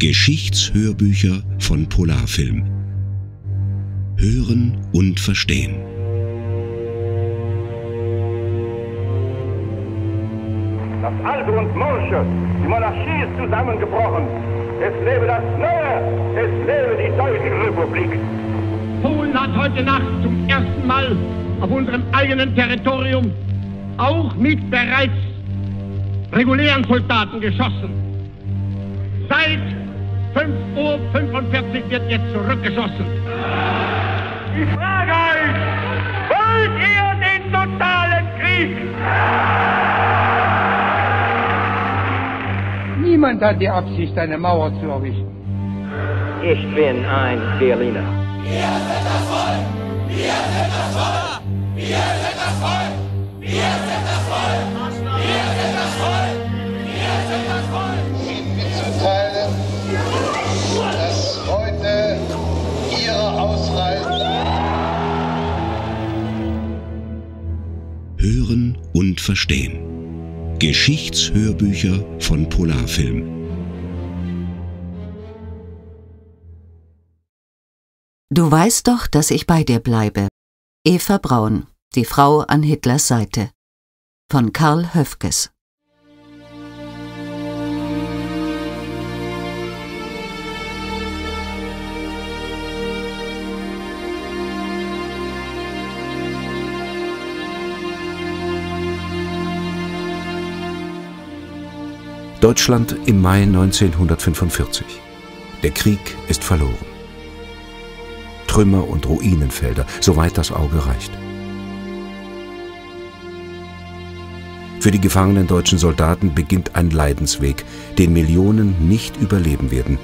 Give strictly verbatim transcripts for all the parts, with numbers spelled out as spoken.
Geschichtshörbücher von Polarfilm. Hören und verstehen. Das Alte und Morsche, die Monarchie ist zusammengebrochen. Es lebe das Neue, es lebe die Deutsche Republik. Polen hat heute Nacht zum ersten Mal auf unserem eigenen Territorium auch mit bereits regulären Soldaten geschossen. Seit fünf Uhr fünfundvierzig wird jetzt zurückgeschossen. Ich frage euch, wollt ihr den totalen Krieg? Niemand hat die Absicht, eine Mauer zu errichten. Ich bin ein Berliner. Wir sind das Volk! Wir sind das Volk! Wir sind das Volk! Wir sind das Volk! Wir sind das Volk! Wir sind das Volk! Ihnen mitzuteilen, dass heute Ihre Ausreise... Hören und verstehen. Geschichtshörbücher von Polarfilm. Du weißt doch, dass ich bei dir bleibe. Eva Braun, die Frau an Hitlers Seite. Von Karl Höfges. Deutschland im Mai neunzehnhundertfünfundvierzig. Der Krieg ist verloren. Trümmer und Ruinenfelder, soweit das Auge reicht. Für die gefangenen deutschen Soldaten beginnt ein Leidensweg, den Millionen nicht überleben werden.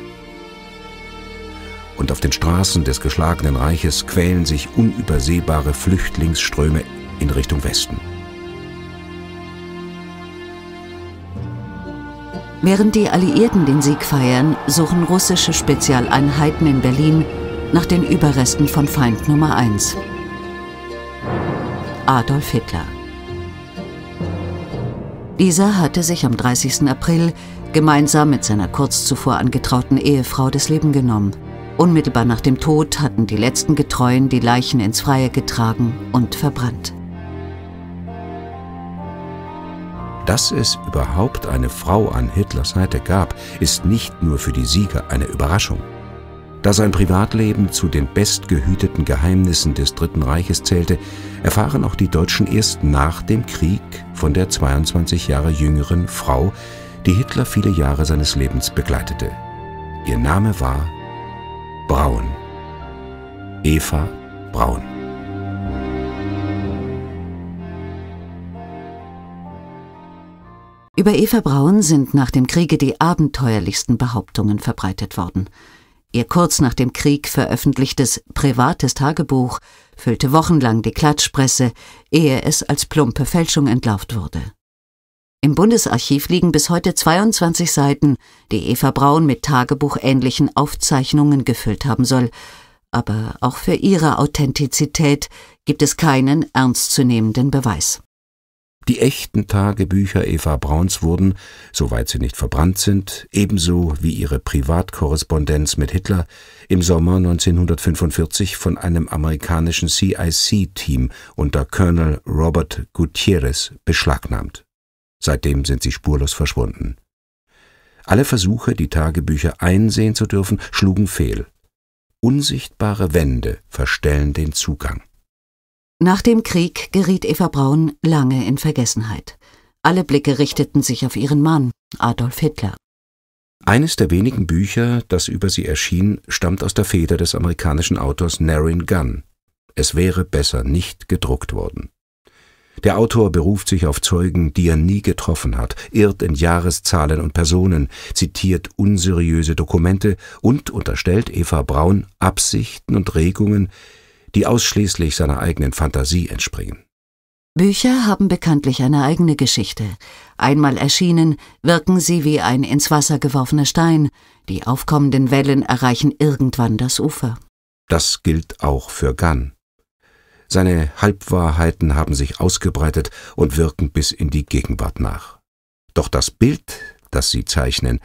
Und auf den Straßen des geschlagenen Reiches quälen sich unübersehbare Flüchtlingsströme in Richtung Westen. Während die Alliierten den Sieg feiern, suchen russische Spezialeinheiten in Berlin nach den Überresten von Feind Nummer eins. Adolf Hitler. Dieser hatte sich am dreißigsten April gemeinsam mit seiner kurz zuvor angetrauten Ehefrau das Leben genommen. Unmittelbar nach dem Tod hatten die letzten Getreuen die Leichen ins Freie getragen und verbrannt. Dass es überhaupt eine Frau an Hitlers Seite gab, ist nicht nur für die Sieger eine Überraschung. Da sein Privatleben zu den bestgehüteten Geheimnissen des Dritten Reiches zählte, erfahren auch die Deutschen erst nach dem Krieg von der zweiundzwanzig Jahre jüngeren Frau, die Hitler viele Jahre seines Lebens begleitete. Ihr Name war Braun. Eva Braun. Über Eva Braun sind nach dem Kriege die abenteuerlichsten Behauptungen verbreitet worden. Ihr kurz nach dem Krieg veröffentlichtes privates Tagebuch füllte wochenlang die Klatschpresse, ehe es als plumpe Fälschung entlarvt wurde. Im Bundesarchiv liegen bis heute zweiundzwanzig Seiten, die Eva Braun mit tagebuchähnlichen Aufzeichnungen gefüllt haben soll, aber auch für ihre Authentizität gibt es keinen ernstzunehmenden Beweis. Die echten Tagebücher Eva Brauns wurden, soweit sie nicht verbrannt sind, ebenso wie ihre Privatkorrespondenz mit Hitler, im Sommer neunzehnhundertfünfundvierzig von einem amerikanischen C I C-Team unter Colonel Robert Gutierrez beschlagnahmt. Seitdem sind sie spurlos verschwunden. Alle Versuche, die Tagebücher einsehen zu dürfen, schlugen fehl. Unsichtbare Wände verstellen den Zugang. Nach dem Krieg geriet Eva Braun lange in Vergessenheit. Alle Blicke richteten sich auf ihren Mann, Adolf Hitler. Eines der wenigen Bücher, das über sie erschien, stammt aus der Feder des amerikanischen Autors Naryn Gunn. Es wäre besser nicht gedruckt worden. Der Autor beruft sich auf Zeugen, die er nie getroffen hat, irrt in Jahreszahlen und Personen, zitiert unseriöse Dokumente und unterstellt Eva Braun Absichten und Regungen, die ausschließlich seiner eigenen Fantasie entspringen. Bücher haben bekanntlich eine eigene Geschichte. Einmal erschienen, wirken sie wie ein ins Wasser geworfener Stein. Die aufkommenden Wellen erreichen irgendwann das Ufer. Das gilt auch für Gunn. Seine Halbwahrheiten haben sich ausgebreitet und wirken bis in die Gegenwart nach. Doch das Bild, das sie zeichnen,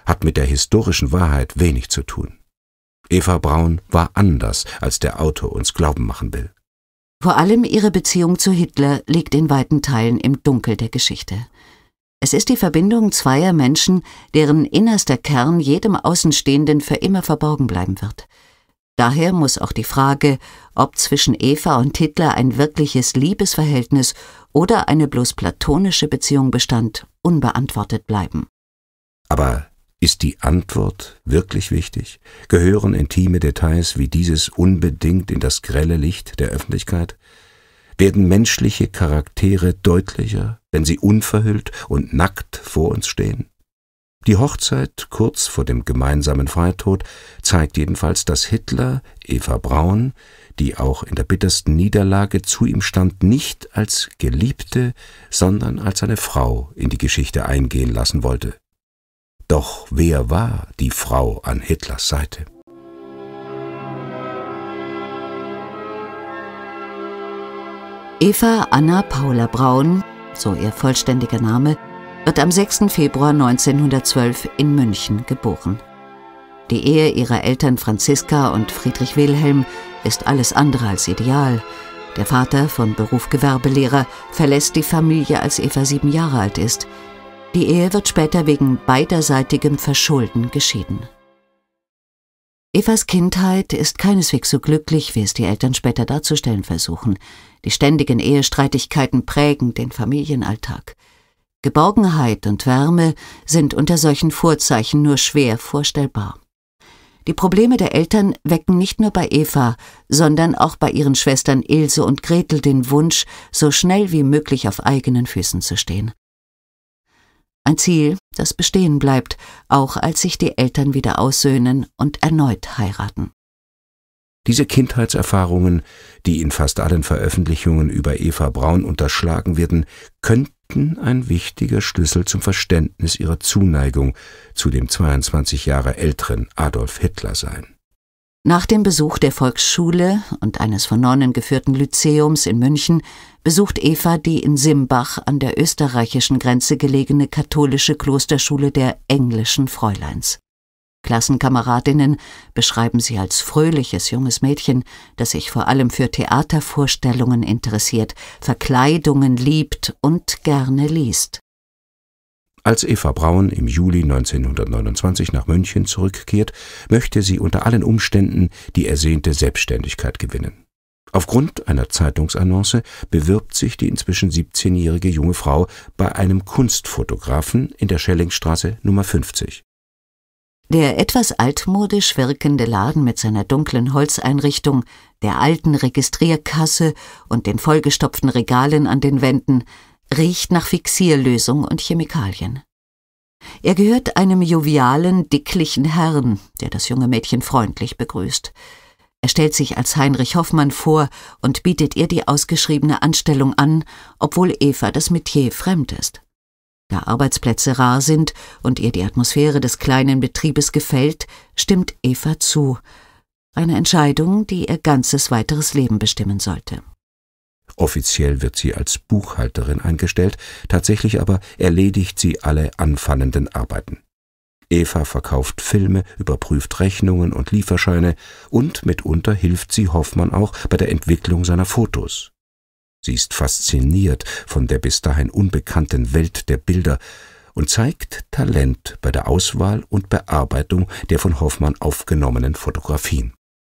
hat mit der historischen Wahrheit wenig zu tun. Eva Braun war anders, als der Autor uns glauben machen will. Vor allem ihre Beziehung zu Hitler liegt in weiten Teilen im Dunkel der Geschichte. Es ist die Verbindung zweier Menschen, deren innerster Kern jedem Außenstehenden für immer verborgen bleiben wird. Daher muss auch die Frage, ob zwischen Eva und Hitler ein wirkliches Liebesverhältnis oder eine bloß platonische Beziehung bestand, unbeantwortet bleiben. Aber ist die Antwort wirklich wichtig? Gehören intime Details wie dieses unbedingt in das grelle Licht der Öffentlichkeit? Werden menschliche Charaktere deutlicher, wenn sie unverhüllt und nackt vor uns stehen? Die Hochzeit kurz vor dem gemeinsamen Freitod zeigt jedenfalls, dass Hitler Eva Braun, die auch in der bittersten Niederlage zu ihm stand, nicht als Geliebte, sondern als eine Frau in die Geschichte eingehen lassen wollte. Doch wer war die Frau an Hitlers Seite? Eva Anna Paula Braun, so ihr vollständiger Name, wird am sechsten Februar neunzehnhundertzwölf in München geboren. Die Ehe ihrer Eltern Franziska und Friedrich Wilhelm ist alles andere als ideal. Der Vater, von Beruf Gewerbelehrer, verlässt die Familie, als Eva sieben Jahre alt ist. Die Ehe wird später wegen beiderseitigem Verschulden geschieden. Evas Kindheit ist keineswegs so glücklich, wie es die Eltern später darzustellen versuchen. Die ständigen Ehestreitigkeiten prägen den Familienalltag. Geborgenheit und Wärme sind unter solchen Vorzeichen nur schwer vorstellbar. Die Probleme der Eltern wecken nicht nur bei Eva, sondern auch bei ihren Schwestern Ilse und Gretel den Wunsch, so schnell wie möglich auf eigenen Füßen zu stehen. Ein Ziel, das bestehen bleibt, auch als sich die Eltern wieder aussöhnen und erneut heiraten. Diese Kindheitserfahrungen, die in fast allen Veröffentlichungen über Eva Braun unterschlagen werden, könnten ein wichtiger Schlüssel zum Verständnis ihrer Zuneigung zu dem zweiundzwanzig Jahre älteren Adolf Hitler sein. Nach dem Besuch der Volksschule und eines von Nonnen geführten Lyzeums in München besucht Eva die in Simbach an der österreichischen Grenze gelegene katholische Klosterschule der englischen Fräuleins. Klassenkameradinnen beschreiben sie als fröhliches junges Mädchen, das sich vor allem für Theatervorstellungen interessiert, Verkleidungen liebt und gerne liest. Als Eva Braun im Juli neunzehnhundertneunundzwanzig nach München zurückkehrt, möchte sie unter allen Umständen die ersehnte Selbstständigkeit gewinnen. Aufgrund einer Zeitungsannonce bewirbt sich die inzwischen siebzehnjährige junge Frau bei einem Kunstfotografen in der Schellingstraße Nummer fünfzig. Der etwas altmodisch wirkende Laden mit seiner dunklen Holzeinrichtung, der alten Registrierkasse und den vollgestopften Regalen an den Wänden riecht nach Fixierlösung und Chemikalien. Er gehört einem jovialen, dicklichen Herrn, der das junge Mädchen freundlich begrüßt. Er stellt sich als Heinrich Hoffmann vor und bietet ihr die ausgeschriebene Anstellung an, obwohl Eva das Metier fremd ist. Da Arbeitsplätze rar sind und ihr die Atmosphäre des kleinen Betriebes gefällt, stimmt Eva zu. Eine Entscheidung, die ihr ganzes weiteres Leben bestimmen sollte. Offiziell wird sie als Buchhalterin eingestellt, tatsächlich aber erledigt sie alle anfallenden Arbeiten. Eva verkauft Filme, überprüft Rechnungen und Lieferscheine und mitunter hilft sie Hoffmann auch bei der Entwicklung seiner Fotos. Sie ist fasziniert von der bis dahin unbekannten Welt der Bilder und zeigt Talent bei der Auswahl und Bearbeitung der von Hoffmann aufgenommenen Fotografien.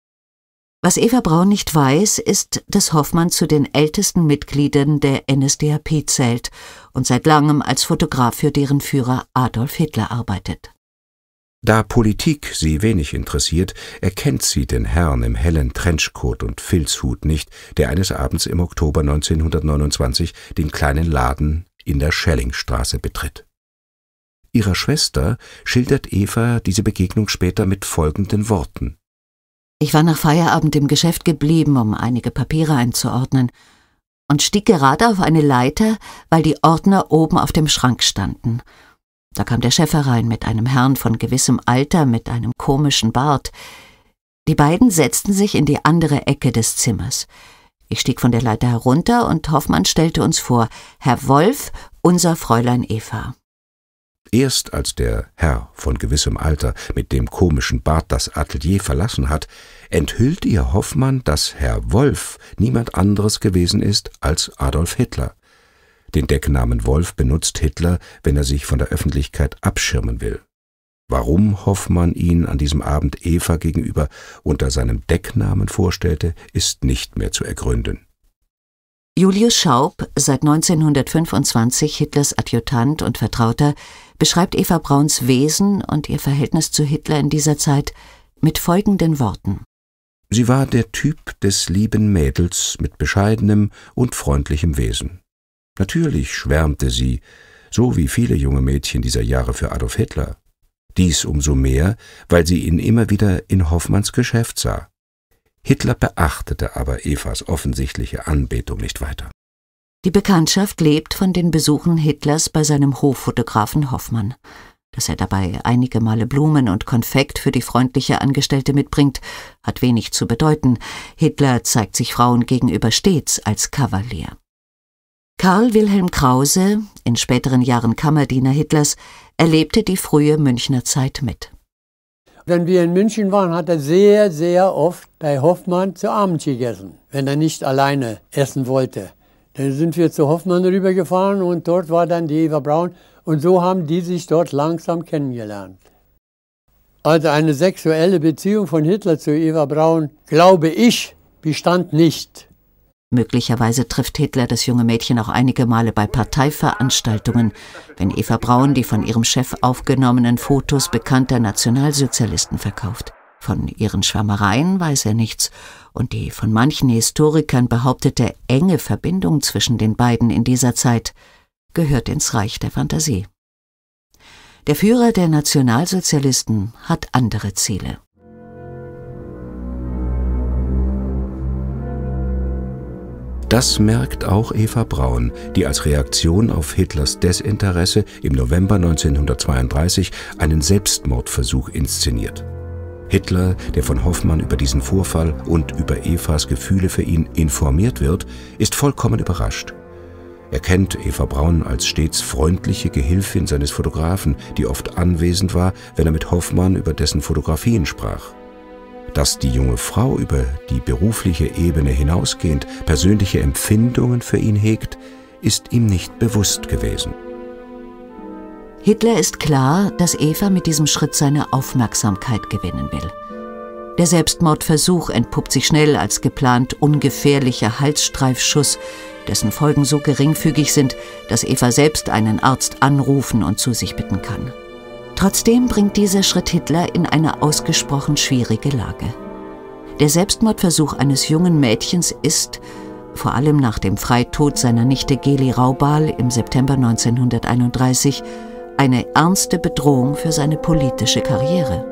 Was Eva Braun nicht weiß, ist, dass Hoffmann zu den ältesten Mitgliedern der N S D A P zählt und seit langem als Fotograf für deren Führer Adolf Hitler arbeitet. Da Politik sie wenig interessiert, erkennt sie den Herrn im hellen Trenchcoat und Filzhut nicht, der eines Abends im Oktober neunzehnhundertneunundzwanzig den kleinen Laden in der Schellingstraße betritt. Ihrer Schwester schildert Eva diese Begegnung später mit folgenden Worten: Ich war nach Feierabend im Geschäft geblieben, um einige Papiere einzuordnen, und stieg gerade auf eine Leiter, weil die Ordner oben auf dem Schrank standen. Da kam der Chef herein mit einem Herrn von gewissem Alter mit einem komischen Bart. Die beiden setzten sich in die andere Ecke des Zimmers. Ich stieg von der Leiter herunter und Hoffmann stellte uns vor, Herr Wolf, unser Fräulein Eva. Erst als der Herr von gewissem Alter mit dem komischen Bart das Atelier verlassen hat, enthüllt ihr Hoffmann, dass Herr Wolf niemand anderes gewesen ist als Adolf Hitler. Den Decknamen Wolf benutzt Hitler, wenn er sich von der Öffentlichkeit abschirmen will. Warum Hoffmann ihn an diesem Abend Eva gegenüber unter seinem Decknamen vorstellte, ist nicht mehr zu ergründen. Julius Schaub, seit neunzehnhundertfünfundzwanzig Hitlers Adjutant und Vertrauter, beschreibt Eva Brauns Wesen und ihr Verhältnis zu Hitler in dieser Zeit mit folgenden Worten. Sie war der Typ des lieben Mädels mit bescheidenem und freundlichem Wesen. Natürlich schwärmte sie, so wie viele junge Mädchen dieser Jahre, für Adolf Hitler. Dies umso mehr, weil sie ihn immer wieder in Hoffmanns Geschäft sah. Hitler beachtete aber Evas offensichtliche Anbetung nicht weiter. Die Bekanntschaft lebt von den Besuchen Hitlers bei seinem Hoffotografen Hoffmann. Dass er dabei einige Male Blumen und Konfekt für die freundliche Angestellte mitbringt, hat wenig zu bedeuten. Hitler zeigt sich Frauen gegenüber stets als Kavalier. Karl Wilhelm Krause, in späteren Jahren Kammerdiener Hitlers, erlebte die frühe Münchner Zeit mit. Wenn wir in München waren, hat er sehr, sehr oft bei Hoffmann zu Abend gegessen, wenn er nicht alleine essen wollte. Dann sind wir zu Hoffmann rübergefahren und dort war dann die Eva Braun und so haben die sich dort langsam kennengelernt. Also eine sexuelle Beziehung von Hitler zu Eva Braun, glaube ich, bestand nicht. Möglicherweise trifft Hitler das junge Mädchen auch einige Male bei Parteiveranstaltungen, wenn Eva Braun die von ihrem Chef aufgenommenen Fotos bekannter Nationalsozialisten verkauft. Von ihren Schwärmereien weiß er nichts und die von manchen Historikern behauptete enge Verbindung zwischen den beiden in dieser Zeit gehört ins Reich der Fantasie. Der Führer der Nationalsozialisten hat andere Ziele. Das merkt auch Eva Braun, die als Reaktion auf Hitlers Desinteresse im November neunzehnhundertzweiunddreißig einen Selbstmordversuch inszeniert. Hitler, der von Hoffmann über diesen Vorfall und über Evas Gefühle für ihn informiert wird, ist vollkommen überrascht. Er kennt Eva Braun als stets freundliche Gehilfin seines Fotografen, die oft anwesend war, wenn er mit Hoffmann über dessen Fotografien sprach. Dass die junge Frau über die berufliche Ebene hinausgehend persönliche Empfindungen für ihn hegt, ist ihm nicht bewusst gewesen. Hitler ist klar, dass Eva mit diesem Schritt seine Aufmerksamkeit gewinnen will. Der Selbstmordversuch entpuppt sich schnell als geplant ungefährlicher Halsstreifschuss, dessen Folgen so geringfügig sind, dass Eva selbst einen Arzt anrufen und zu sich bitten kann. Trotzdem bringt dieser Schritt Hitler in eine ausgesprochen schwierige Lage. Der Selbstmordversuch eines jungen Mädchens ist, vor allem nach dem Freitod seiner Nichte Geli Raubal im September neunzehnhunderteinunddreißig, eine ernste Bedrohung für seine politische Karriere.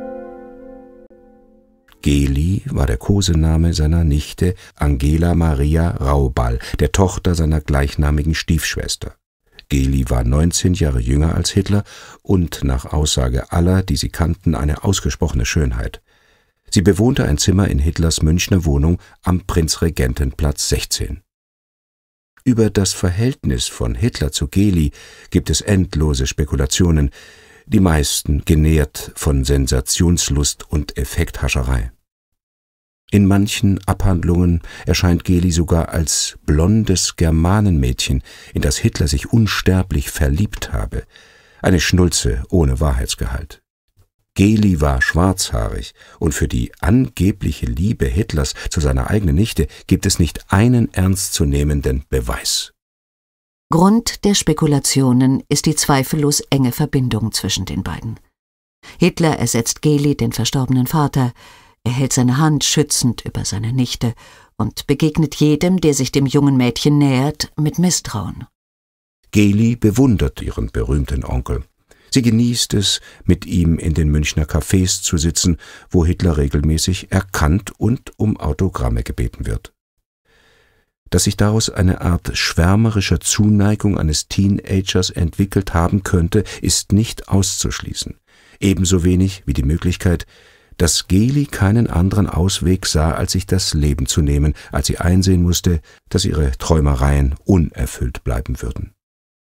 Geli war der Kosename seiner Nichte Angela Maria Raubal, der Tochter seiner gleichnamigen Stiefschwester. Geli war neunzehn Jahre jünger als Hitler und nach Aussage aller, die sie kannten, eine ausgesprochene Schönheit. Sie bewohnte ein Zimmer in Hitlers Münchner Wohnung am Prinzregentenplatz sechzehn. Über das Verhältnis von Hitler zu Geli gibt es endlose Spekulationen, die meisten genährt von Sensationslust und Effekthascherei. In manchen Abhandlungen erscheint Geli sogar als blondes Germanenmädchen, in das Hitler sich unsterblich verliebt habe, eine Schnulze ohne Wahrheitsgehalt. Geli war schwarzhaarig und für die angebliche Liebe Hitlers zu seiner eigenen Nichte gibt es nicht einen ernstzunehmenden Beweis. Grund der Spekulationen ist die zweifellos enge Verbindung zwischen den beiden. Hitler ersetzt Geli, den verstorbenen Vater. Er hält seine Hand schützend über seine Nichte und begegnet jedem, der sich dem jungen Mädchen nähert, mit Misstrauen. Geli bewundert ihren berühmten Onkel. Sie genießt es, mit ihm in den Münchner Cafés zu sitzen, wo Hitler regelmäßig erkannt und um Autogramme gebeten wird. Dass sich daraus eine Art schwärmerischer Zuneigung eines Teenagers entwickelt haben könnte, ist nicht auszuschließen. Ebenso wenig wie die Möglichkeit, dass Geli keinen anderen Ausweg sah, als sich das Leben zu nehmen, als sie einsehen musste, dass ihre Träumereien unerfüllt bleiben würden.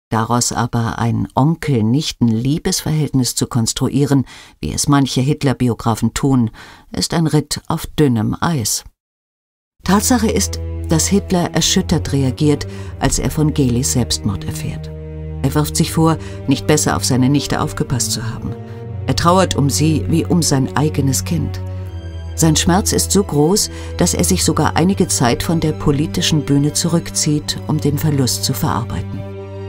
Daraus aber ein Onkel-Nichten-Liebesverhältnis zu konstruieren, wie es manche Hitler-Biografen tun, ist ein Ritt auf dünnem Eis. Tatsache ist, dass Hitler erschüttert reagiert, als er von Gelis Selbstmord erfährt. Er wirft sich vor, nicht besser auf seine Nichte aufgepasst zu haben. Er trauert um sie wie um sein eigenes Kind. Sein Schmerz ist so groß, dass er sich sogar einige Zeit von der politischen Bühne zurückzieht, um den Verlust zu verarbeiten.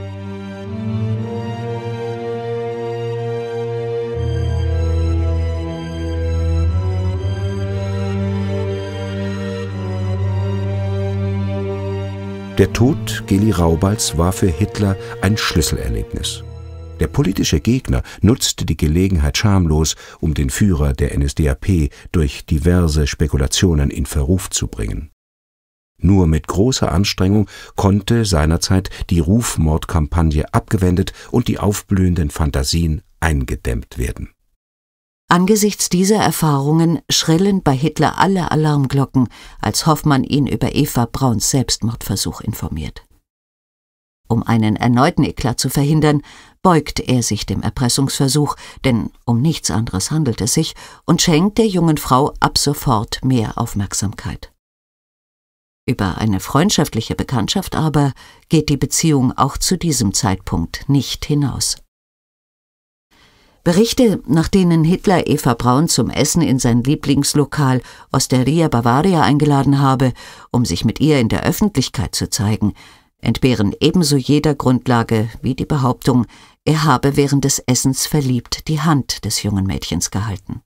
Der Tod Geli Raubalds war für Hitler ein Schlüsselerlebnis. Der politische Gegner nutzte die Gelegenheit schamlos, um den Führer der N S D A P durch diverse Spekulationen in Verruf zu bringen. Nur mit großer Anstrengung konnte seinerzeit die Rufmordkampagne abgewendet und die aufblühenden Fantasien eingedämmt werden. Angesichts dieser Erfahrungen schrillen bei Hitler alle Alarmglocken, als Hoffmann ihn über Eva Brauns Selbstmordversuch informiert. Um einen erneuten Eklat zu verhindern, beugt er sich dem Erpressungsversuch, denn um nichts anderes handelt es sich, und schenkt der jungen Frau ab sofort mehr Aufmerksamkeit. Über eine freundschaftliche Bekanntschaft aber geht die Beziehung auch zu diesem Zeitpunkt nicht hinaus. Berichte, nach denen Hitler Eva Braun zum Essen in sein Lieblingslokal Osteria Bavaria eingeladen habe, um sich mit ihr in der Öffentlichkeit zu zeigen, entbehren ebenso jeder Grundlage wie die Behauptung, er habe während des Essens verliebt die Hand des jungen Mädchens gehalten.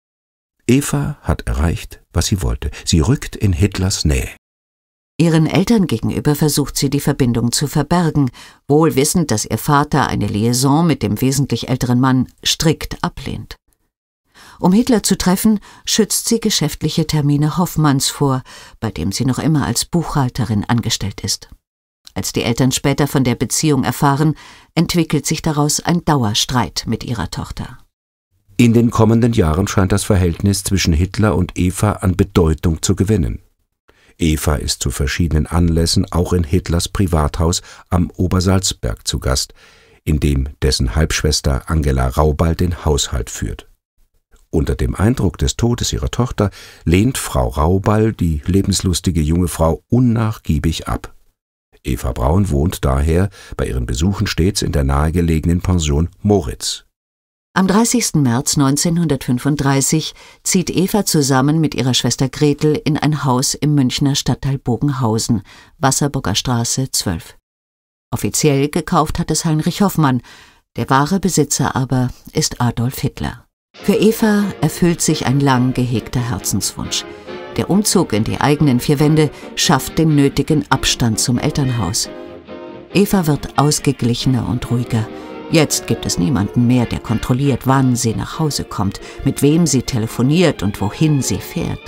Eva hat erreicht, was sie wollte. Sie rückt in Hitlers Nähe. Ihren Eltern gegenüber versucht sie, die Verbindung zu verbergen, wohl wissend, dass ihr Vater eine Liaison mit dem wesentlich älteren Mann strikt ablehnt. Um Hitler zu treffen, schützt sie geschäftliche Termine Hoffmanns vor, bei dem sie noch immer als Buchhalterin angestellt ist. Als die Eltern später von der Beziehung erfahren, entwickelt sich daraus ein Dauerstreit mit ihrer Tochter. In den kommenden Jahren scheint das Verhältnis zwischen Hitler und Eva an Bedeutung zu gewinnen. Eva ist zu verschiedenen Anlässen auch in Hitlers Privathaus am Obersalzberg zu Gast, in dem dessen Halbschwester Angela Raubal den Haushalt führt. Unter dem Eindruck des Todes ihrer Tochter lehnt Frau Raubal die lebenslustige junge Frau unnachgiebig ab. Eva Braun wohnt daher bei ihren Besuchen stets in der nahegelegenen Pension Moritz. Am dreißigsten März neunzehnhundertfünfunddreißig zieht Eva zusammen mit ihrer Schwester Gretel in ein Haus im Münchner Stadtteil Bogenhausen, Wasserburger Straße zwölf. Offiziell gekauft hat es Heinrich Hoffmann, der wahre Besitzer aber ist Adolf Hitler. Für Eva erfüllt sich ein lang gehegter Herzenswunsch. Der Umzug in die eigenen vier Wände schafft den nötigen Abstand zum Elternhaus. Eva wird ausgeglichener und ruhiger. Jetzt gibt es niemanden mehr, der kontrolliert, wann sie nach Hause kommt, mit wem sie telefoniert und wohin sie fährt.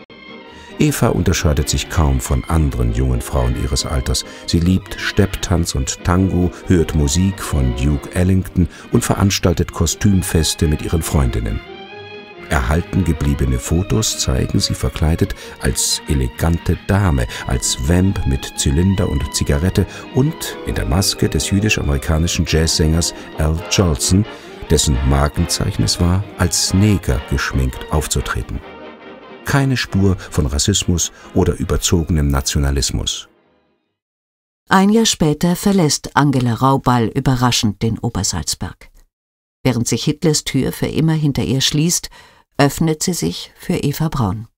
Eva unterscheidet sich kaum von anderen jungen Frauen ihres Alters. Sie liebt Stepptanz und Tango, hört Musik von Duke Ellington und veranstaltet Kostümfeste mit ihren Freundinnen. Erhalten gebliebene Fotos zeigen sie verkleidet als elegante Dame, als Vamp mit Zylinder und Zigarette und in der Maske des jüdisch-amerikanischen Jazzsängers Al Jolson, dessen Markenzeichen es war, als Neger geschminkt aufzutreten. Keine Spur von Rassismus oder überzogenem Nationalismus. Ein Jahr später verlässt Angela Raubal überraschend den Obersalzberg. Während sich Hitlers Tür für immer hinter ihr schließt, öffnet sie sich für Eva Braun.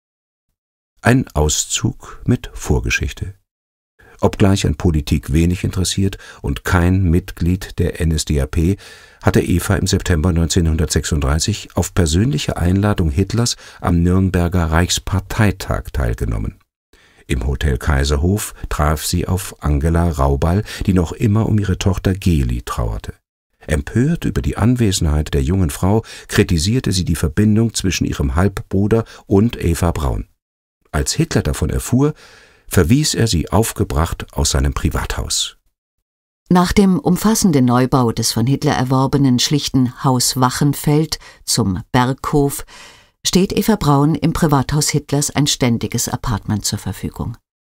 Ein Auszug mit Vorgeschichte. Obgleich an Politik wenig interessiert und kein Mitglied der N S D A P, hatte Eva im September neunzehnhundertsechsunddreißig auf persönliche Einladung Hitlers am Nürnberger Reichsparteitag teilgenommen. Im Hotel Kaiserhof traf sie auf Angela Raubal, die noch immer um ihre Tochter Geli trauerte. Empört über die Anwesenheit der jungen Frau kritisierte sie die Verbindung zwischen ihrem Halbbruder und Eva Braun. Als Hitler davon erfuhr, verwies er sie aufgebracht aus seinem Privathaus. Nach dem umfassenden Neubau des von Hitler erworbenen schlichten Haus Wachenfeld zum Berghof steht Eva Braun im Privathaus Hitlers ein ständiges Appartement zur Verfügung.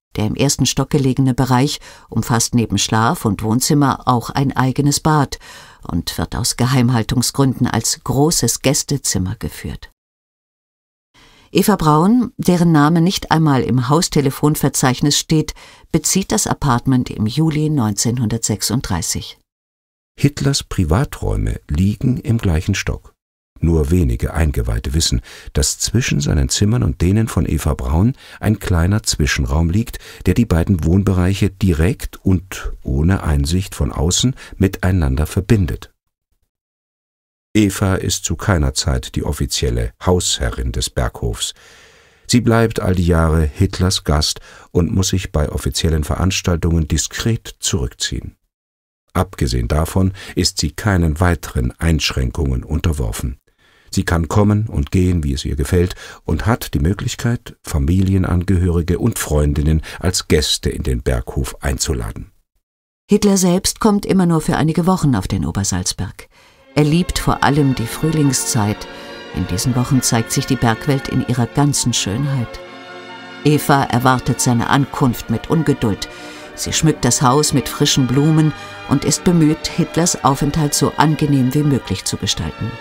Der im ersten Stock gelegene Bereich umfasst neben Schlaf- und Wohnzimmer auch ein eigenes Bad und wird aus Geheimhaltungsgründen als großes Gästezimmer geführt. Eva Braun, deren Name nicht einmal im Haustelefonverzeichnis steht, bezieht das Appartement im Juli neunzehnhundertsechsunddreißig. Hitlers Privaträume liegen im gleichen Stock. Nur wenige Eingeweihte wissen, dass zwischen seinen Zimmern und denen von Eva Braun ein kleiner Zwischenraum liegt, der die beiden Wohnbereiche direkt und ohne Einsicht von außen miteinander verbindet. Eva ist zu keiner Zeit die offizielle Hausherrin des Berghofs. Sie bleibt all die Jahre Hitlers Gast und muss sich bei offiziellen Veranstaltungen diskret zurückziehen. Abgesehen davon ist sie keinen weiteren Einschränkungen unterworfen. Sie kann kommen und gehen, wie es ihr gefällt, und hat die Möglichkeit, Familienangehörige und Freundinnen als Gäste in den Berghof einzuladen. Hitler selbst kommt immer nur für einige Wochen auf den Obersalzberg. Er liebt vor allem die Frühlingszeit. In diesen Wochen zeigt sich die Bergwelt in ihrer ganzen Schönheit. Eva erwartet seine Ankunft mit Ungeduld. Sie schmückt das Haus mit frischen Blumen und ist bemüht, Hitlers Aufenthalt so angenehm wie möglich zu gestalten.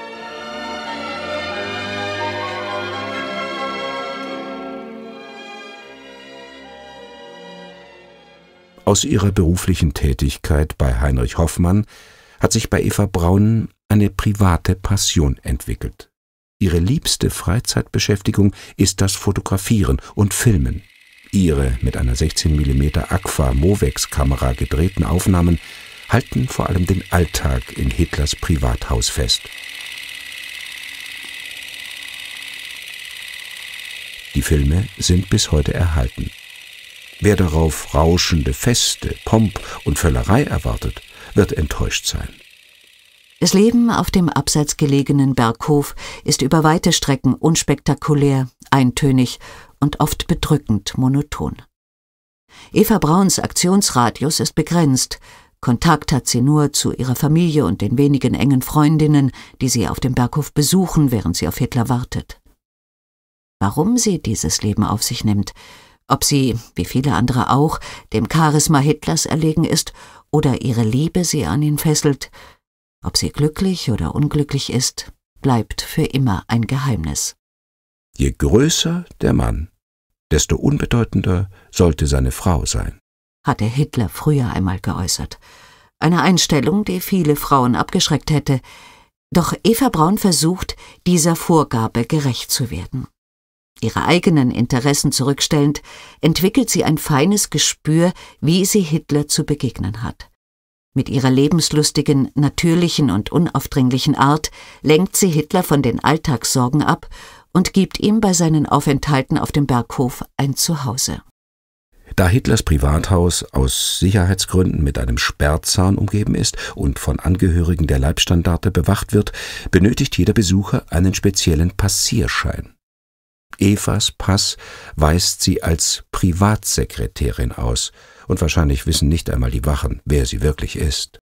Aus ihrer beruflichen Tätigkeit bei Heinrich Hoffmann hat sich bei Eva Braun eine private Passion entwickelt. Ihre liebste Freizeitbeschäftigung ist das Fotografieren und Filmen. Ihre mit einer sechzehn Millimeter Agfa Movex-Kamera gedrehten Aufnahmen halten vor allem den Alltag in Hitlers Privathaus fest. Die Filme sind bis heute erhalten. Wer darauf rauschende Feste, Pomp und Völlerei erwartet, wird enttäuscht sein. Das Leben auf dem abseits gelegenen Berghof ist über weite Strecken unspektakulär, eintönig und oft bedrückend monoton. Eva Brauns Aktionsradius ist begrenzt. Kontakt hat sie nur zu ihrer Familie und den wenigen engen Freundinnen, die sie auf dem Berghof besuchen, während sie auf Hitler wartet. Warum sie dieses Leben auf sich nimmt, ob sie, wie viele andere auch, dem Charisma Hitlers erlegen ist oder ihre Liebe sie an ihn fesselt, ob sie glücklich oder unglücklich ist, bleibt für immer ein Geheimnis. Je größer der Mann, desto unbedeutender sollte seine Frau sein, hatte Hitler früher einmal geäußert. Eine Einstellung, die viele Frauen abgeschreckt hätte. Doch Eva Braun versucht, dieser Vorgabe gerecht zu werden. Ihre eigenen Interessen zurückstellend, entwickelt sie ein feines Gespür, wie sie Hitler zu begegnen hat. Mit ihrer lebenslustigen, natürlichen und unaufdringlichen Art lenkt sie Hitler von den Alltagssorgen ab und gibt ihm bei seinen Aufenthalten auf dem Berghof ein Zuhause. Da Hitlers Privathaus aus Sicherheitsgründen mit einem Sperrzaun umgeben ist und von Angehörigen der Leibstandarte bewacht wird, benötigt jeder Besucher einen speziellen Passierschein. Evas Pass weist sie als Privatsekretärin aus, und wahrscheinlich wissen nicht einmal die Wachen, wer sie wirklich ist.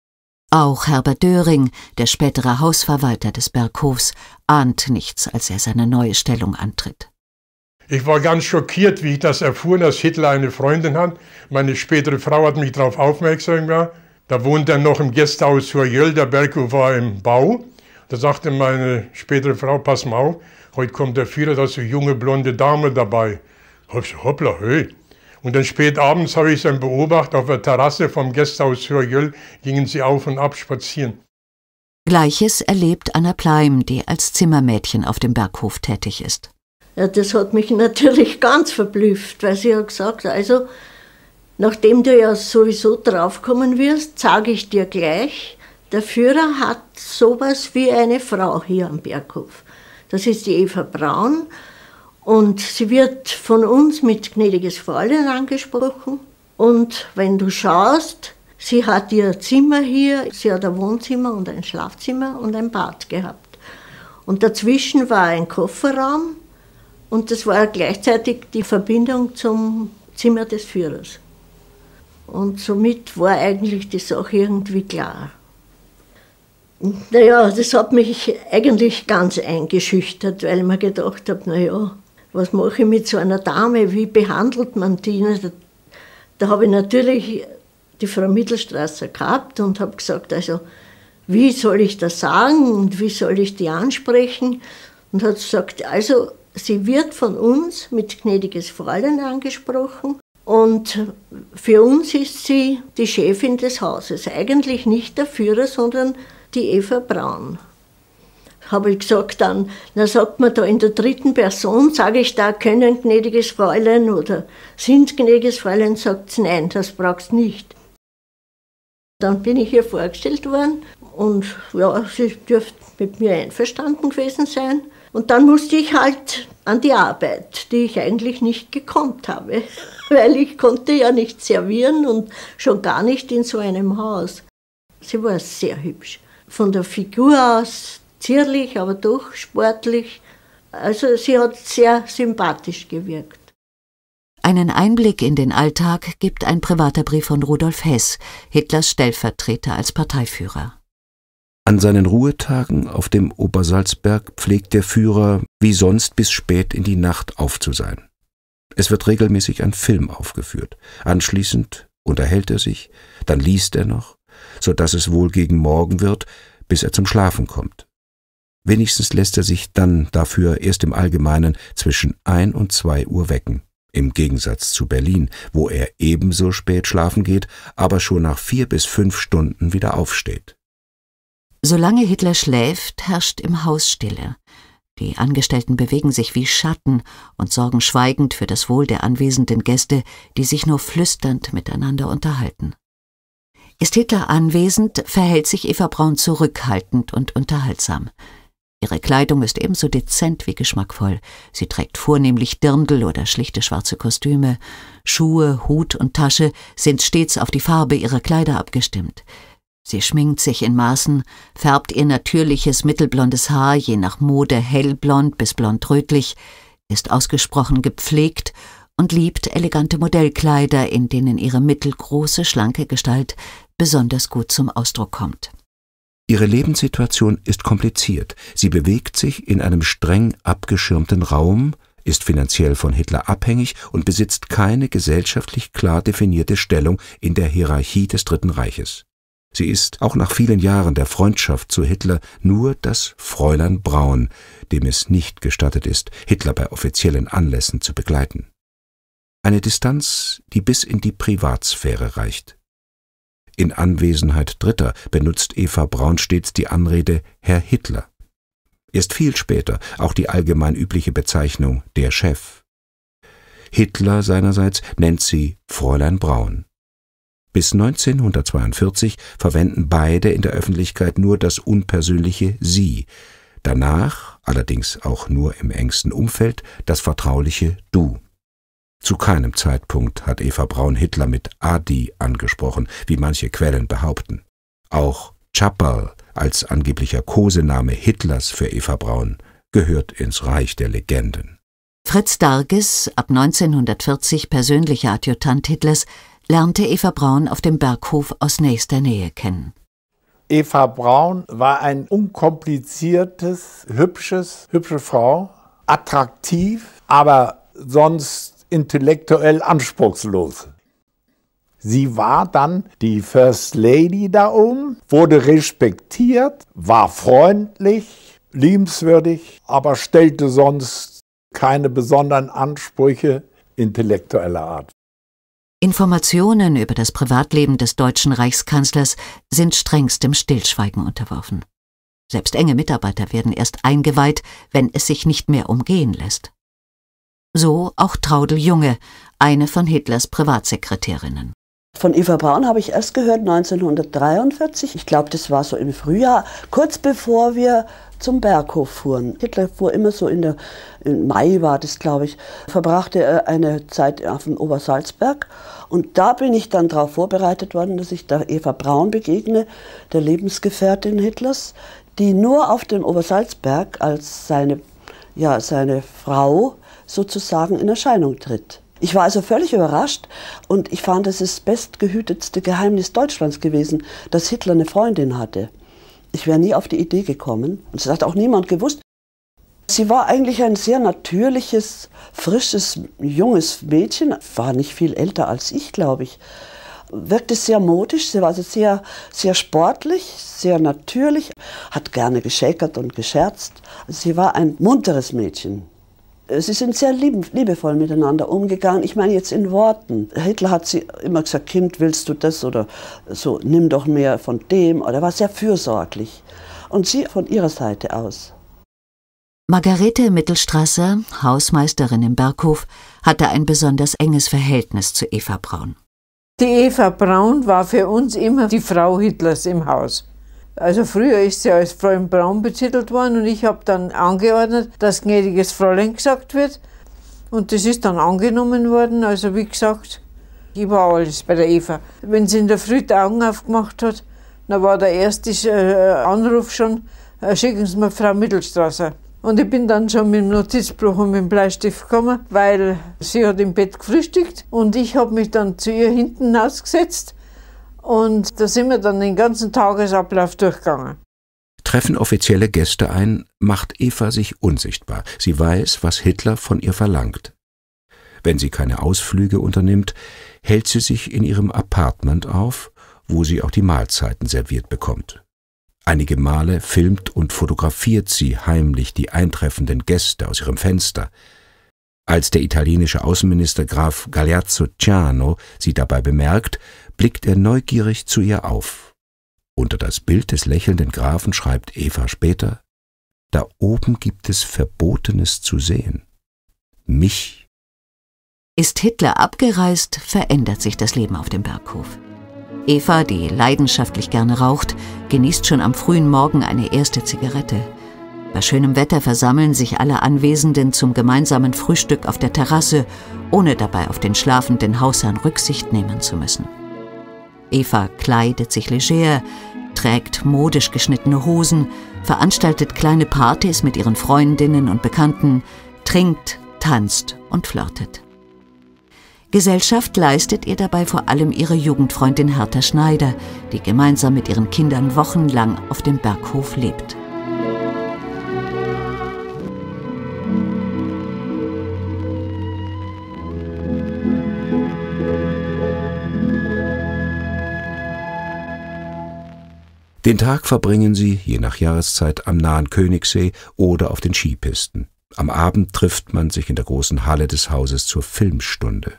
Auch Herbert Döring, der spätere Hausverwalter des Berghofs, ahnt nichts, als er seine neue Stellung antritt. Ich war ganz schockiert, wie ich das erfuhr, dass Hitler eine Freundin hat. Meine spätere Frau hat mich darauf aufmerksam gemacht. Da wohnt er noch im Gästehaus Hörjöl, der Berghof war im Bau. Da sagte meine spätere Frau, pass mal auf, heute kommt der Führer, da ist eine junge blonde Dame dabei. Hoppla, hey. Und dann spät abends habe ich es dann beobachtet, auf der Terrasse vom Gästehaus Hörjöl gingen sie auf und ab spazieren. Gleiches erlebt Anna Pleim, die als Zimmermädchen auf dem Berghof tätig ist. Ja, das hat mich natürlich ganz verblüfft, weil sie hat gesagt, also nachdem du ja sowieso draufkommen wirst, sage ich dir gleich, der Führer hat sowas wie eine Frau hier am Berghof. Das ist die Eva Braun und sie wird von uns mit gnädiges Fräulein angesprochen. Und wenn du schaust, sie hat ihr Zimmer hier, sie hat ein Wohnzimmer und ein Schlafzimmer und ein Bad gehabt. Und dazwischen war ein Kofferraum und das war gleichzeitig die Verbindung zum Zimmer des Führers. Und somit war eigentlich die Sache irgendwie klar. Naja, das hat mich eigentlich ganz eingeschüchtert, weil ich mir gedacht habe, naja, was mache ich mit so einer Dame, wie behandelt man die? Da, da habe ich natürlich die Frau Mittelstrasser gehabt und habe gesagt, also wie soll ich das sagen und wie soll ich die ansprechen? Und hat gesagt, also sie wird von uns mit gnädiges Fräulein angesprochen und für uns ist sie die Chefin des Hauses. Eigentlich nicht der Führer, sondern die Eva Braun. Habe ich gesagt dann, na sagt man da in der dritten Person, sage ich da, können gnädiges Fräulein oder sind gnädiges Fräulein, sagt sie, nein, das brauchst nicht. Dann bin ich ihr vorgestellt worden und ja, sie dürfte mit mir einverstanden gewesen sein. Und dann musste ich halt an die Arbeit, die ich eigentlich nicht gekonnt habe, weil ich konnte ja nicht servieren und schon gar nicht in so einem Haus. Sie war sehr hübsch, von der Figur aus zierlich, aber doch sportlich. Also sie hat sehr sympathisch gewirkt. Einen Einblick in den Alltag gibt ein privater Brief von Rudolf Hess, Hitlers Stellvertreter als Parteiführer. An seinen Ruhetagen auf dem Obersalzberg pflegt der Führer wie sonst bis spät in die Nacht auf zu sein. Es wird regelmäßig ein Film aufgeführt. Anschließend unterhält er sich, dann liest er noch, so dass es wohl gegen Morgen wird, bis er zum Schlafen kommt. Wenigstens lässt er sich dann dafür erst im Allgemeinen zwischen ein und zwei Uhr wecken. Im Gegensatz zu Berlin, wo er ebenso spät schlafen geht, aber schon nach vier bis fünf Stunden wieder aufsteht. Solange Hitler schläft, herrscht im Haus Stille. Die Angestellten bewegen sich wie Schatten und sorgen schweigend für das Wohl der anwesenden Gäste, die sich nur flüsternd miteinander unterhalten. Ist Hitler anwesend, verhält sich Eva Braun zurückhaltend und unterhaltsam. Ihre Kleidung ist ebenso dezent wie geschmackvoll. Sie trägt vornehmlich Dirndl oder schlichte schwarze Kostüme. Schuhe, Hut und Tasche sind stets auf die Farbe ihrer Kleider abgestimmt. Sie schminkt sich in Maßen, färbt ihr natürliches mittelblondes Haar je nach Mode hellblond bis blond-rötlich, ist ausgesprochen gepflegt und liebt elegante Modellkleider, in denen ihre mittelgroße, schlanke Gestalt besonders gut zum Ausdruck kommt. Ihre Lebenssituation ist kompliziert. Sie bewegt sich in einem streng abgeschirmten Raum, ist finanziell von Hitler abhängig und besitzt keine gesellschaftlich klar definierte Stellung in der Hierarchie des Dritten Reiches. Sie ist, auch nach vielen Jahren der Freundschaft zu Hitler, nur das Fräulein Braun, dem es nicht gestattet ist, Hitler bei offiziellen Anlässen zu begleiten. Eine Distanz, die bis in die Privatsphäre reicht. In Anwesenheit Dritter benutzt Eva Braun stets die Anrede Herr Hitler. Erst viel später auch die allgemein übliche Bezeichnung der Chef. Hitler seinerseits nennt sie Fräulein Braun. Bis neunzehnhundertzweiundvierzig verwenden beide in der Öffentlichkeit nur das unpersönliche Sie, danach, allerdings auch nur im engsten Umfeld, das vertrauliche Du. Zu keinem Zeitpunkt hat Eva Braun Hitler mit Adi angesprochen, wie manche Quellen behaupten. Auch Tschapperl als angeblicher Kosename Hitlers für Eva Braun gehört ins Reich der Legenden. Fritz Darges, ab neunzehnhundertvierzig persönlicher Adjutant Hitlers, lernte Eva Braun auf dem Berghof aus nächster Nähe kennen. Eva Braun war ein unkompliziertes, hübsches, hübsche Frau, attraktiv, aber sonst intellektuell anspruchslos. Sie war dann die First Lady da oben, wurde respektiert, war freundlich, liebenswürdig, aber stellte sonst keine besonderen Ansprüche intellektueller Art. Informationen über das Privatleben des deutschen Reichskanzlers sind strengstem Stillschweigen unterworfen. Selbst enge Mitarbeiter werden erst eingeweiht, wenn es sich nicht mehr umgehen lässt. So auch Traudl Junge, eine von Hitlers Privatsekretärinnen. Von Eva Braun habe ich erst gehört neunzehnhundertdreiundvierzig. Ich glaube, das war so im Frühjahr, kurz bevor wir zum Berghof fuhren. Hitler fuhr immer so in der, im Mai war das, glaube ich, verbrachte er eine Zeit auf dem Obersalzberg. Und da bin ich dann darauf vorbereitet worden, dass ich da Eva Braun begegne, der Lebensgefährtin Hitlers, die nur auf dem Obersalzberg als seine, ja, seine Frau sozusagen in Erscheinung tritt. Ich war also völlig überrascht und ich fand, es ist das bestgehütetste Geheimnis Deutschlands gewesen, dass Hitler eine Freundin hatte. Ich wäre nie auf die Idee gekommen und es hat auch niemand gewusst. Sie war eigentlich ein sehr natürliches, frisches, junges Mädchen, war nicht viel älter als ich, glaube ich. Wirkte sehr modisch, sie war also sehr, sehr sportlich, sehr natürlich, hat gerne geschäkert und gescherzt. Sie war ein munteres Mädchen. Sie sind sehr lieb, liebevoll miteinander umgegangen, ich meine jetzt in Worten. Hitler hat sie immer gesagt, Kind, willst du das oder so, nimm doch mehr von dem. Oder war sehr fürsorglich. Und sie von ihrer Seite aus. Margarete Mittelstrasser, Hausmeisterin im Berghof, hatte ein besonders enges Verhältnis zu Eva Braun. Die Eva Braun war für uns immer die Frau Hitlers im Haus. Also früher ist sie als Fräulein Braun betitelt worden und ich habe dann angeordnet, dass gnädiges Fräulein gesagt wird. Und das ist dann angenommen worden. Also wie gesagt, ich war alles bei der Eva. Wenn sie in der Früh die Augen aufgemacht hat, dann war der erste äh, Anruf schon, äh, schicken Sie mir Frau Mittelstrasser. Und ich bin dann schon mit dem Notizbuch und mit dem Bleistift gekommen, weil sie hat im Bett gefrühstückt und ich habe mich dann zu ihr hinten ausgesetzt und da sind wir dann den ganzen Tagesablauf durchgegangen. Treffen offizielle Gäste ein, macht Eva sich unsichtbar. Sie weiß, was Hitler von ihr verlangt. Wenn sie keine Ausflüge unternimmt, hält sie sich in ihrem Appartement auf, wo sie auch die Mahlzeiten serviert bekommt. Einige Male filmt und fotografiert sie heimlich die eintreffenden Gäste aus ihrem Fenster. Als der italienische Außenminister Graf Galeazzo Ciano sie dabei bemerkt, blickt er neugierig zu ihr auf. Unter das Bild des lächelnden Grafen schreibt Eva später: Da oben gibt es Verbotenes zu sehen. Mich. Ist Hitler abgereist, verändert sich das Leben auf dem Berghof. Eva, die leidenschaftlich gerne raucht, genießt schon am frühen Morgen eine erste Zigarette. Bei schönem Wetter versammeln sich alle Anwesenden zum gemeinsamen Frühstück auf der Terrasse, ohne dabei auf den schlafenden Hausherrn Rücksicht nehmen zu müssen. Eva kleidet sich leger, trägt modisch geschnittene Hosen, veranstaltet kleine Partys mit ihren Freundinnen und Bekannten, trinkt, tanzt und flirtet. Gesellschaft leistet ihr dabei vor allem ihre Jugendfreundin Hertha Schneider, die gemeinsam mit ihren Kindern wochenlang auf dem Berghof lebt. Den Tag verbringen sie, je nach Jahreszeit, am nahen Königssee oder auf den Skipisten. Am Abend trifft man sich in der großen Halle des Hauses zur Filmstunde.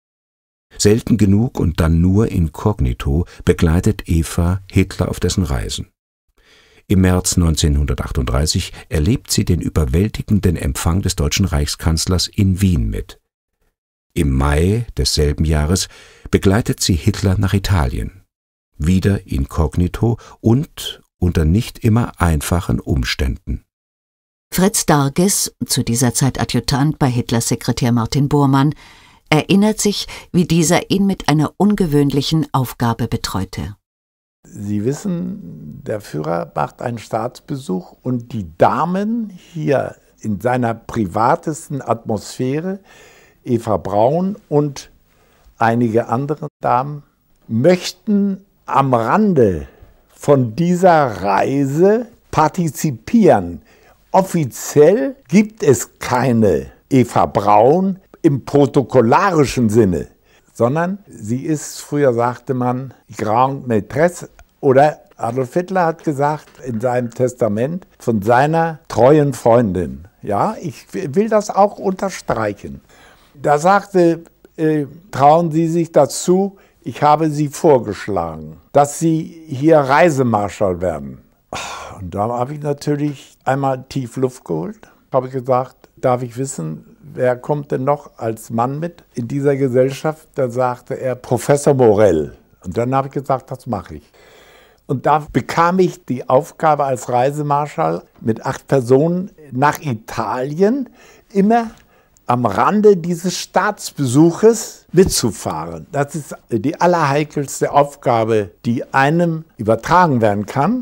Selten genug und dann nur inkognito begleitet Eva Hitler auf dessen Reisen. Im März neunzehnhundertachtunddreißig erlebt sie den überwältigenden Empfang des deutschen Reichskanzlers in Wien mit. Im Mai desselben Jahres begleitet sie Hitler nach Italien. Wieder inkognito und unter nicht immer einfachen Umständen. Fritz Darges, zu dieser Zeit Adjutant bei Hitlers Sekretär Martin Bormann, erinnert sich, wie dieser ihn mit einer ungewöhnlichen Aufgabe betreute. Sie wissen, der Führer macht einen Staatsbesuch und die Damen hier in seiner privatesten Atmosphäre, Eva Braun und einige andere Damen, möchten am Rande von dieser Reise partizipieren. Offiziell gibt es keine Eva Braun im protokollarischen Sinne, sondern sie ist, früher sagte man, Grande Maîtresse, oder Adolf Hitler hat gesagt in seinem Testament von seiner treuen Freundin. Ja, ich will das auch unterstreichen. Da sagte, äh, trauen Sie sich dazu, ich habe Sie vorgeschlagen, dass Sie hier Reisemarschall werden. Und da habe ich natürlich einmal tief Luft geholt, habe gesagt, darf ich wissen, wer kommt denn noch als Mann mit in dieser Gesellschaft? Da sagte er, Professor Morell. Und dann habe ich gesagt, das mache ich. Und da bekam ich die Aufgabe als Reisemarschall mit acht Personen nach Italien, immer am Rande dieses Staatsbesuches mitzufahren. Das ist die allerheikelste Aufgabe, die einem übertragen werden kann.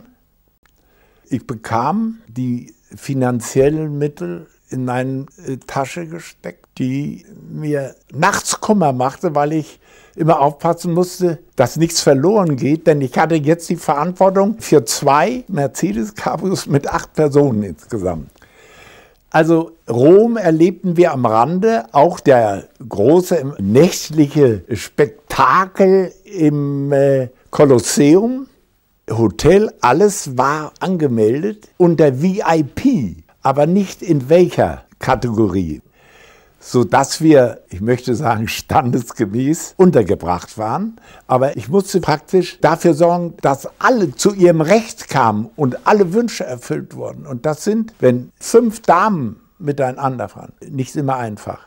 Ich bekam die finanziellen Mittel in meine Tasche gesteckt, die mir nachts Kummer machte, weil ich immer aufpassen musste, dass nichts verloren geht, denn ich hatte jetzt die Verantwortung für zwei Mercedes-Cabrios mit acht Personen insgesamt. Also Rom erlebten wir am Rande, auch der große nächtliche Spektakel im äh, Kolosseum, Hotel, alles war angemeldet unter V I P, aber nicht in welcher Kategorie, sodass wir, ich möchte sagen, standesgemäß untergebracht waren. Aber ich musste praktisch dafür sorgen, dass alle zu ihrem Recht kamen und alle Wünsche erfüllt wurden. Und das sind, wenn fünf Damen miteinander fahren, nicht immer einfach.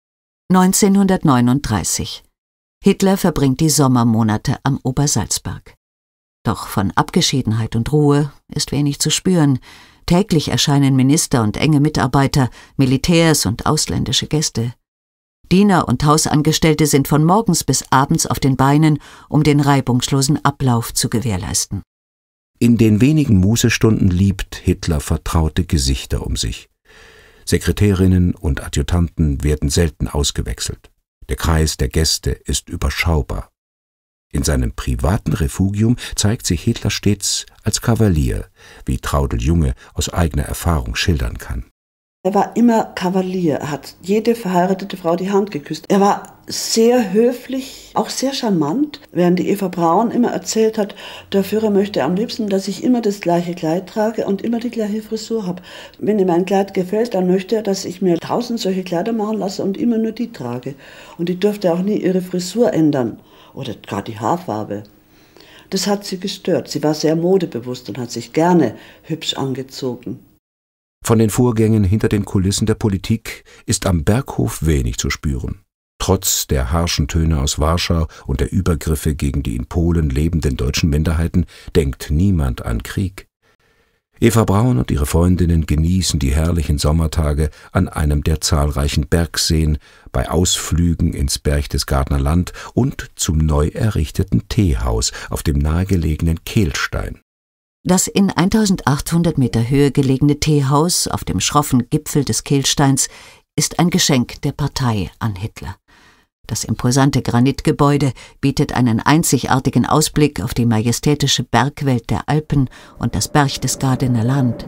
neunzehnhundertneununddreißig. Hitler verbringt die Sommermonate am Obersalzberg. Doch von Abgeschiedenheit und Ruhe ist wenig zu spüren. Täglich erscheinen Minister und enge Mitarbeiter, Militärs und ausländische Gäste. Diener und Hausangestellte sind von morgens bis abends auf den Beinen, um den reibungslosen Ablauf zu gewährleisten. In den wenigen Mußestunden liebt Hitler vertraute Gesichter um sich. Sekretärinnen und Adjutanten werden selten ausgewechselt. Der Kreis der Gäste ist überschaubar. In seinem privaten Refugium zeigt sich Hitler stets als Kavalier, wie Traudl Junge aus eigener Erfahrung schildern kann. Er war immer Kavalier, er hat jede verheiratete Frau die Hand geküsst. Er war sehr höflich, auch sehr charmant, während die Eva Braun immer erzählt hat, der Führer möchte am liebsten, dass ich immer das gleiche Kleid trage und immer die gleiche Frisur habe. Wenn ihm ein Kleid gefällt, dann möchte er, dass ich mir tausend solche Kleider machen lasse und immer nur die trage. Und die dürfte auch nie ihre Frisur ändern oder gar die Haarfarbe. Das hat sie gestört. Sie war sehr modebewusst und hat sich gerne hübsch angezogen. Von den Vorgängen hinter den Kulissen der Politik ist am Berghof wenig zu spüren. Trotz der harschen Töne aus Warschau und der Übergriffe gegen die in Polen lebenden deutschen Minderheiten denkt niemand an Krieg. Eva Braun und ihre Freundinnen genießen die herrlichen Sommertage an einem der zahlreichen Bergseen, bei Ausflügen ins Berchtesgadener Land und zum neu errichteten Teehaus auf dem nahegelegenen Kehlstein. Das in eintausendachthundert Meter Höhe gelegene Teehaus auf dem schroffen Gipfel des Kehlsteins ist ein Geschenk der Partei an Hitler. Das imposante Granitgebäude bietet einen einzigartigen Ausblick auf die majestätische Bergwelt der Alpen und das Berchtesgadener Land.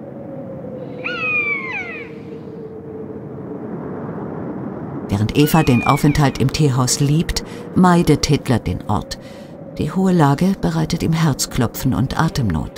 Während Eva den Aufenthalt im Teehaus liebt, meidet Hitler den Ort. Die hohe Lage bereitet ihm Herzklopfen und Atemnot.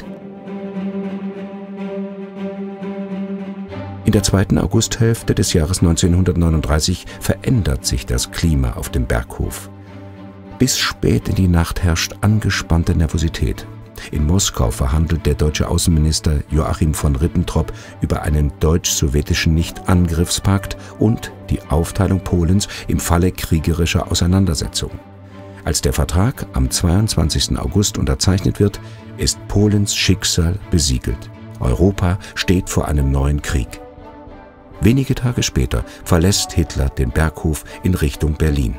In der zweiten Augusthälfte des Jahres neunzehnhundertneununddreißig verändert sich das Klima auf dem Berghof. Bis spät in die Nacht herrscht angespannte Nervosität. In Moskau verhandelt der deutsche Außenminister Joachim von Ribbentrop über einen deutsch-sowjetischen Nichtangriffspakt und die Aufteilung Polens im Falle kriegerischer Auseinandersetzung. Als der Vertrag am zweiundzwanzigsten August unterzeichnet wird, ist Polens Schicksal besiegelt. Europa steht vor einem neuen Krieg. Wenige Tage später verlässt Hitler den Berghof in Richtung Berlin.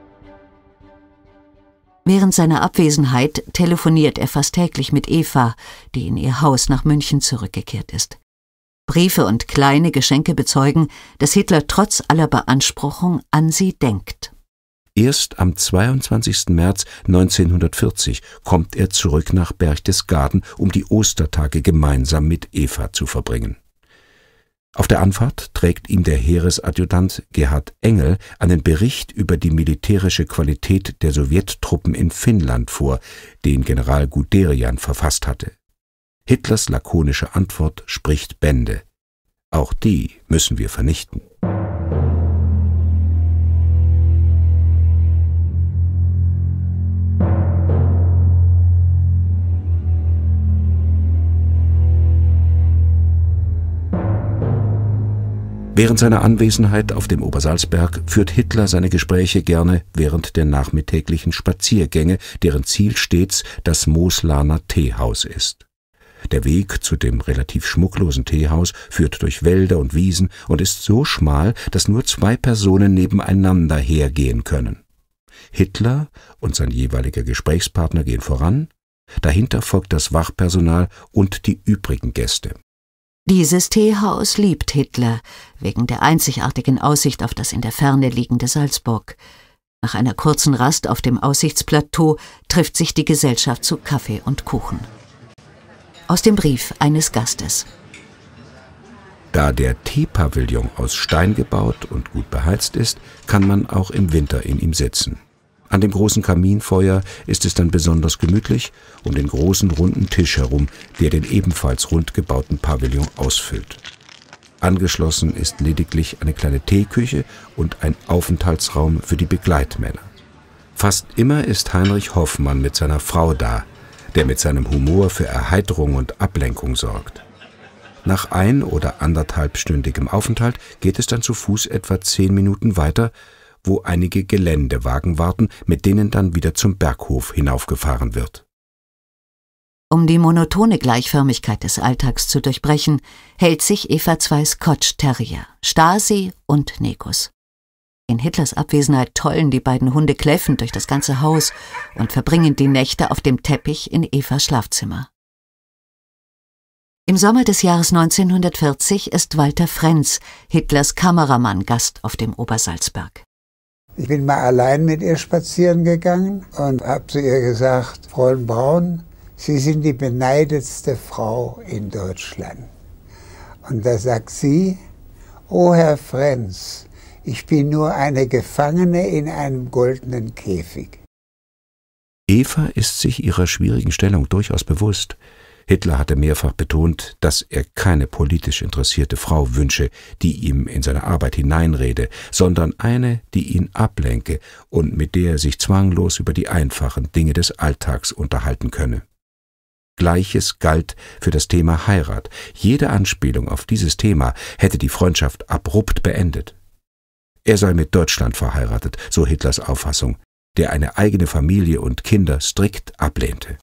Während seiner Abwesenheit telefoniert er fast täglich mit Eva, die in ihr Haus nach München zurückgekehrt ist. Briefe und kleine Geschenke bezeugen, dass Hitler trotz aller Beanspruchung an sie denkt. Erst am zweiundzwanzigsten März neunzehnhundertvierzig kommt er zurück nach Berchtesgaden, um die Ostertage gemeinsam mit Eva zu verbringen. Auf der Anfahrt trägt ihm der Heeresadjutant Gerhard Engel einen Bericht über die militärische Qualität der Sowjettruppen in Finnland vor, den General Guderian verfasst hatte. Hitlers lakonische Antwort spricht Bände. Auch die müssen wir vernichten. Während seiner Anwesenheit auf dem Obersalzberg führt Hitler seine Gespräche gerne während der nachmittäglichen Spaziergänge, deren Ziel stets das Moslaner Teehaus ist. Der Weg zu dem relativ schmucklosen Teehaus führt durch Wälder und Wiesen und ist so schmal, dass nur zwei Personen nebeneinander hergehen können. Hitler und sein jeweiliger Gesprächspartner gehen voran, dahinter folgt das Wachpersonal und die übrigen Gäste. Dieses Teehaus liebt Hitler, wegen der einzigartigen Aussicht auf das in der Ferne liegende Salzburg. Nach einer kurzen Rast auf dem Aussichtsplateau trifft sich die Gesellschaft zu Kaffee und Kuchen. Aus dem Brief eines Gastes. Da der Teepavillon aus Stein gebaut und gut beheizt ist, kann man auch im Winter in ihm sitzen. An dem großen Kaminfeuer ist es dann besonders gemütlich um den großen runden Tisch herum, der den ebenfalls rund gebauten Pavillon ausfüllt. Angeschlossen ist lediglich eine kleine Teeküche und ein Aufenthaltsraum für die Begleitmänner. Fast immer ist Heinrich Hoffmann mit seiner Frau da, der mit seinem Humor für Erheiterung und Ablenkung sorgt. Nach ein- oder anderthalbstündigem Aufenthalt geht es dann zu Fuß etwa zehn Minuten weiter, wo einige Geländewagen warten, mit denen dann wieder zum Berghof hinaufgefahren wird. Um die monotone Gleichförmigkeit des Alltags zu durchbrechen, hält sich Eva zwei Scotch Terrier, Stasi und Negus. In Hitlers Abwesenheit tollen die beiden Hunde kläffend durch das ganze Haus und verbringen die Nächte auf dem Teppich in Evas Schlafzimmer. Im Sommer des Jahres neunzehnhundertvierzig ist Walter Frenz, Hitlers Kameramann, Gast auf dem Obersalzberg. Ich bin mal allein mit ihr spazieren gegangen und habe zu ihr gesagt, Fräulein Braun, Sie sind die beneidetste Frau in Deutschland. Und da sagt sie, oh Herr Frenz, ich bin nur eine Gefangene in einem goldenen Käfig. Eva ist sich ihrer schwierigen Stellung durchaus bewusst. Hitler hatte mehrfach betont, dass er keine politisch interessierte Frau wünsche, die ihm in seine Arbeit hineinrede, sondern eine, die ihn ablenke und mit der er sich zwanglos über die einfachen Dinge des Alltags unterhalten könne. Gleiches galt für das Thema Heirat. Jede Anspielung auf dieses Thema hätte die Freundschaft abrupt beendet. Er sei mit Deutschland verheiratet, so Hitlers Auffassung, der eine eigene Familie und Kinder strikt ablehnte.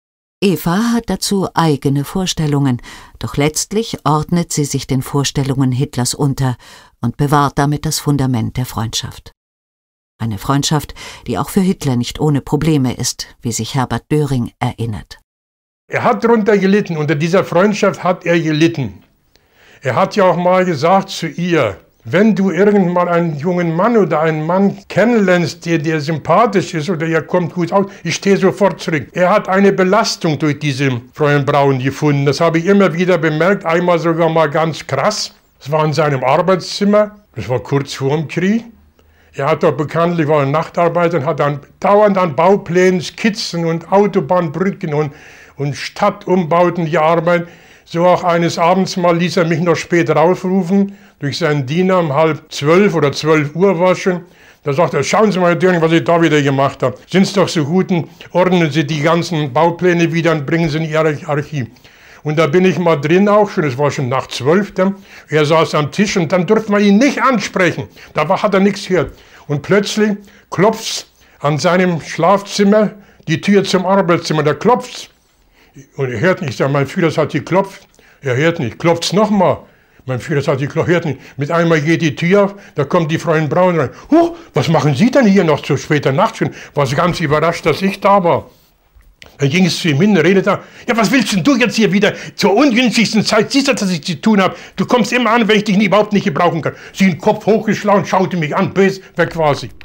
Eva hat dazu eigene Vorstellungen, doch letztlich ordnet sie sich den Vorstellungen Hitlers unter und bewahrt damit das Fundament der Freundschaft. Eine Freundschaft, die auch für Hitler nicht ohne Probleme ist, wie sich Herbert Döring erinnert. Er hat darunter gelitten, unter dieser Freundschaft hat er gelitten. Er hat ja auch mal gesagt zu ihr, wenn du irgendwann mal einen jungen Mann oder einen Mann kennenlernst, der dir sympathisch ist oder er kommt gut aus, ich stehe sofort zurück. Er hat eine Belastung durch diese Fräulein Braun gefunden. Das habe ich immer wieder bemerkt, einmal sogar mal ganz krass. Es war in seinem Arbeitszimmer, das war kurz vor dem Krieg. Er hat doch bekanntlich, war ein Nachtarbeiter und hat dann dauernd an Bauplänen, Skizzen und Autobahnbrücken und, und Stadtumbauten gearbeitet. So auch eines Abends mal ließ er mich noch später aufrufen, durch seinen Diener um halb zwölf oder zwölf Uhr war schon. Da sagt er, schauen Sie mal, Herr Döring, was ich da wieder gemacht habe. Sind Sie doch so gut und ordnen Sie die ganzen Baupläne wieder und bringen sie in Ihr Archiv. Und da bin ich mal drin auch schon, es war schon nach zwölf. Er saß am Tisch und dann durfte man ihn nicht ansprechen. Da war, hat er nichts gehört. Und plötzlich klopft's an seinem Schlafzimmer, die Tür zum Arbeitszimmer, da klopft's. Und er hört nicht, ich sage, mein Führer hat geklopft. Er hört nicht, klopft's nochmal. Mein Führer hat geklopft, hört nicht. Mit einmal geht die Tür auf, da kommt die Fräulein Braun rein. Huch, was machen Sie denn hier noch zu später Nacht schon? War ganz überrascht, dass ich da war. Dann ging es zu ihm hin, redet er, ja, was willst denn du jetzt hier wieder zur ungünstigsten Zeit? Siehst du, dass ich zu tun habe? Du kommst immer an, wenn ich dich überhaupt nicht gebrauchen kann. Sie den Kopf hochgeschlagen, schaute mich an, böse, weg war sie.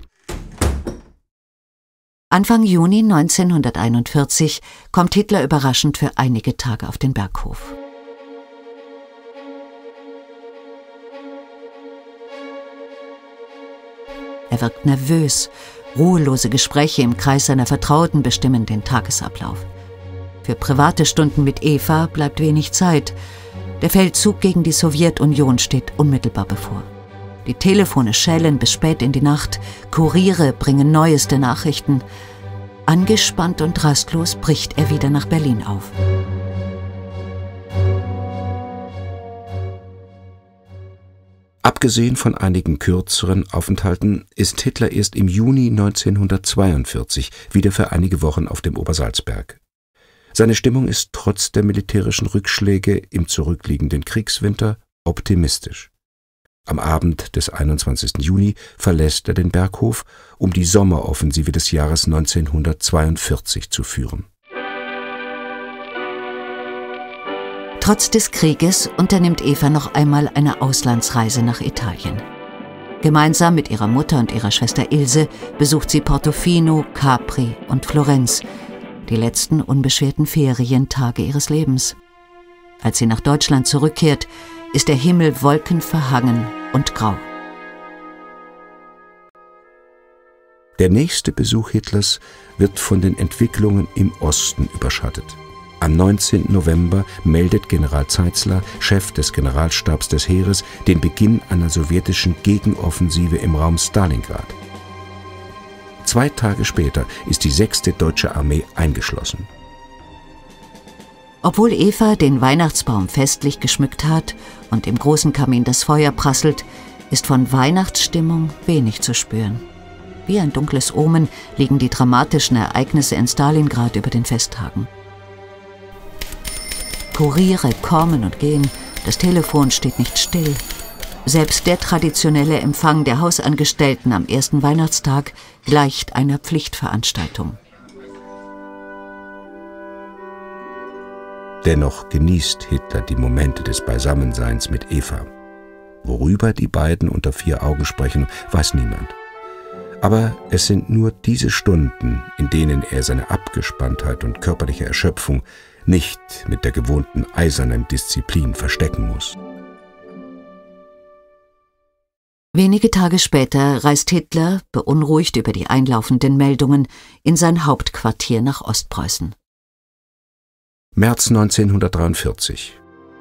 Anfang Juni neunzehnhunderteinundvierzig kommt Hitler überraschend für einige Tage auf den Berghof. Er wirkt nervös. Ruhelose Gespräche im Kreis seiner Vertrauten bestimmen den Tagesablauf. Für private Stunden mit Eva bleibt wenig Zeit. Der Feldzug gegen die Sowjetunion steht unmittelbar bevor. Die Telefone schellen bis spät in die Nacht, Kuriere bringen neueste Nachrichten. Angespannt und rastlos bricht er wieder nach Berlin auf. Abgesehen von einigen kürzeren Aufenthalten ist Hitler erst im Juni neunzehnhundertzweiundvierzig wieder für einige Wochen auf dem Obersalzberg. Seine Stimmung ist trotz der militärischen Rückschläge im zurückliegenden Kriegswinter optimistisch. Am Abend des einundzwanzigsten Juni verlässt er den Berghof, um die Sommeroffensive des Jahres neunzehnhundertzweiundvierzig zu führen. Trotz des Krieges unternimmt Eva noch einmal eine Auslandsreise nach Italien. Gemeinsam mit ihrer Mutter und ihrer Schwester Ilse besucht sie Portofino, Capri und Florenz, die letzten unbeschwerten Ferientage ihres Lebens. Als sie nach Deutschland zurückkehrt, ist der Himmel wolkenverhangen und grau. Der nächste Besuch Hitlers wird von den Entwicklungen im Osten überschattet. Am neunzehnten November meldet General Zeitzler, Chef des Generalstabs des Heeres, den Beginn einer sowjetischen Gegenoffensive im Raum Stalingrad. Zwei Tage später ist die sechste Deutsche Armee eingeschlossen. Obwohl Eva den Weihnachtsbaum festlich geschmückt hat und im großen Kamin das Feuer prasselt, ist von Weihnachtsstimmung wenig zu spüren. Wie ein dunkles Omen liegen die dramatischen Ereignisse in Stalingrad über den Festtagen. Kuriere kommen und gehen, das Telefon steht nicht still. Selbst der traditionelle Empfang der Hausangestellten am ersten Weihnachtstag gleicht einer Pflichtveranstaltung. Dennoch genießt Hitler die Momente des Beisammenseins mit Eva. Worüber die beiden unter vier Augen sprechen, weiß niemand. Aber es sind nur diese Stunden, in denen er seine Abgespanntheit und körperliche Erschöpfung nicht mit der gewohnten eisernen Disziplin verstecken muss. Wenige Tage später reist Hitler, beunruhigt über die einlaufenden Meldungen, in sein Hauptquartier nach Ostpreußen. März neunzehnhundertdreiundvierzig.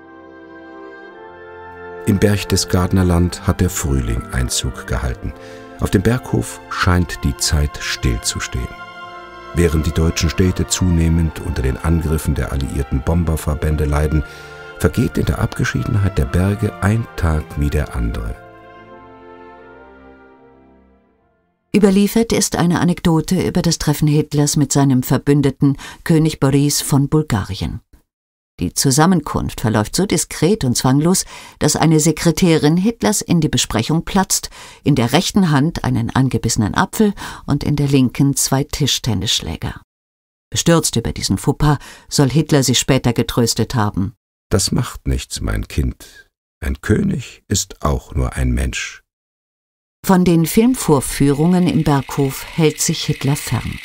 Im Berchtesgadener Land hat der Frühling Einzug gehalten. Auf dem Berghof scheint die Zeit stillzustehen. Während die deutschen Städte zunehmend unter den Angriffen der alliierten Bomberverbände leiden, vergeht in der Abgeschiedenheit der Berge ein Tag wie der andere. Überliefert ist eine Anekdote über das Treffen Hitlers mit seinem Verbündeten König Boris von Bulgarien. Die Zusammenkunft verläuft so diskret und zwanglos, dass eine Sekretärin Hitlers in die Besprechung platzt, in der rechten Hand einen angebissenen Apfel und in der linken zwei Tischtennisschläger. Bestürzt über diesen Fauxpas soll Hitler sie später getröstet haben. Das macht nichts, mein Kind. Ein König ist auch nur ein Mensch. Von den Filmvorführungen im Berghof hält sich Hitler fern.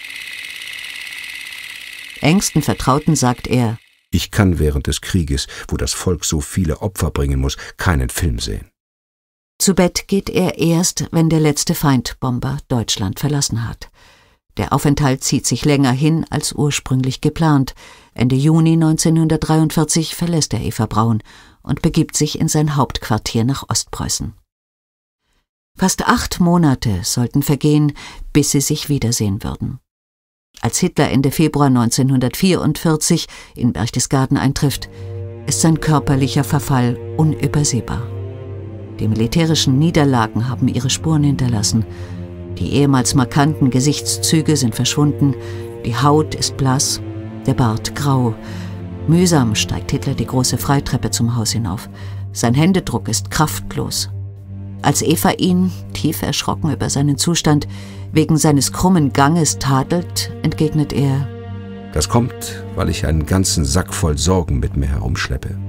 Engsten Vertrauten sagt er: Ich kann während des Krieges, wo das Volk so viele Opfer bringen muss, keinen Film sehen. Zu Bett geht er erst, wenn der letzte Feindbomber Deutschland verlassen hat. Der Aufenthalt zieht sich länger hin als ursprünglich geplant. Ende Juni neunzehnhundertdreiundvierzig verlässt er Eva Braun und begibt sich in sein Hauptquartier nach Ostpreußen. Fast acht Monate sollten vergehen, bis sie sich wiedersehen würden. Als Hitler Ende Februar neunzehnhundertvierundvierzig in Berchtesgaden eintrifft, ist sein körperlicher Verfall unübersehbar. Die militärischen Niederlagen haben ihre Spuren hinterlassen. Die ehemals markanten Gesichtszüge sind verschwunden, die Haut ist blass, der Bart grau. Mühsam steigt Hitler die große Freitreppe zum Haus hinauf. Sein Händedruck ist kraftlos. Als Eva ihn, tief erschrocken über seinen Zustand, wegen seines krummen Ganges tadelt, entgegnet er: Das kommt, weil ich einen ganzen Sack voll Sorgen mit mir herumschleppe.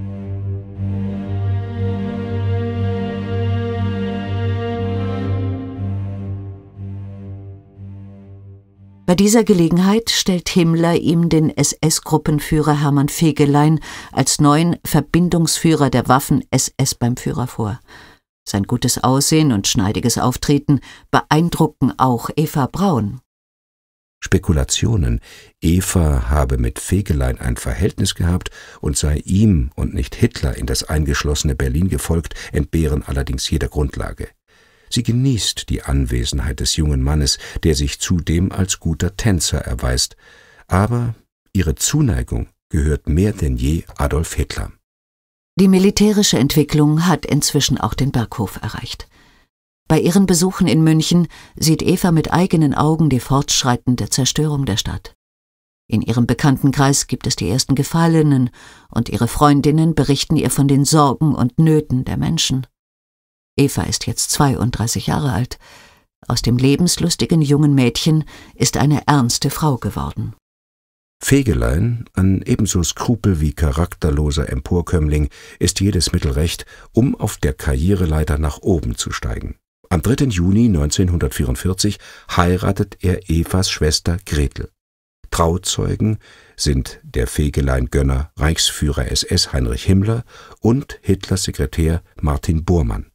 Bei dieser Gelegenheit stellt Himmler ihm den S S-Gruppenführer Hermann Fegelein als neuen Verbindungsführer der Waffen-S S beim Führer vor. Sein gutes Aussehen und schneidiges Auftreten beeindrucken auch Eva Braun. Spekulationen, Eva habe mit Fegelein ein Verhältnis gehabt und sei ihm und nicht Hitler in das eingeschlossene Berlin gefolgt, entbehren allerdings jeder Grundlage. Sie genießt die Anwesenheit des jungen Mannes, der sich zudem als guter Tänzer erweist, aber ihre Zuneigung gehört mehr denn je Adolf Hitler. Die militärische Entwicklung hat inzwischen auch den Berghof erreicht. Bei ihren Besuchen in München sieht Eva mit eigenen Augen die fortschreitende Zerstörung der Stadt. In ihrem Bekanntenkreis gibt es die ersten Gefallenen und ihre Freundinnen berichten ihr von den Sorgen und Nöten der Menschen. Eva ist jetzt zweiunddreißig Jahre alt. Aus dem lebenslustigen jungen Mädchen ist eine ernste Frau geworden. Fegelein, ein ebenso skrupel- wie charakterloser Emporkömmling, ist jedes Mittel recht, um auf der Karriereleiter nach oben zu steigen. Am dritten Juni neunzehnhundertvierundvierzig heiratet er Evas Schwester Gretel. Trauzeugen sind der Fegelein-Gönner Reichsführer S S Heinrich Himmler und Hitlers Sekretär Martin Bormann.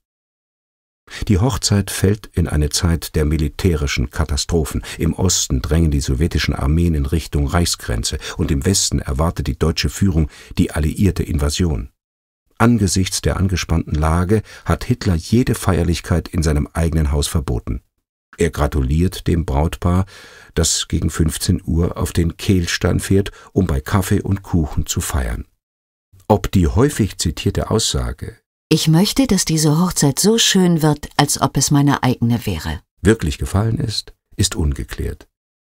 Die Hochzeit fällt in eine Zeit der militärischen Katastrophen. Im Osten drängen die sowjetischen Armeen in Richtung Reichsgrenze und im Westen erwartet die deutsche Führung die alliierte Invasion. Angesichts der angespannten Lage hat Hitler jede Feierlichkeit in seinem eigenen Haus verboten. Er gratuliert dem Brautpaar, das gegen fünfzehn Uhr auf den Kehlstein fährt, um bei Kaffee und Kuchen zu feiern. Ob die häufig zitierte Aussage »Ich möchte, dass diese Hochzeit so schön wird, als ob es meine eigene wäre« wirklich gefallen ist, ist ungeklärt.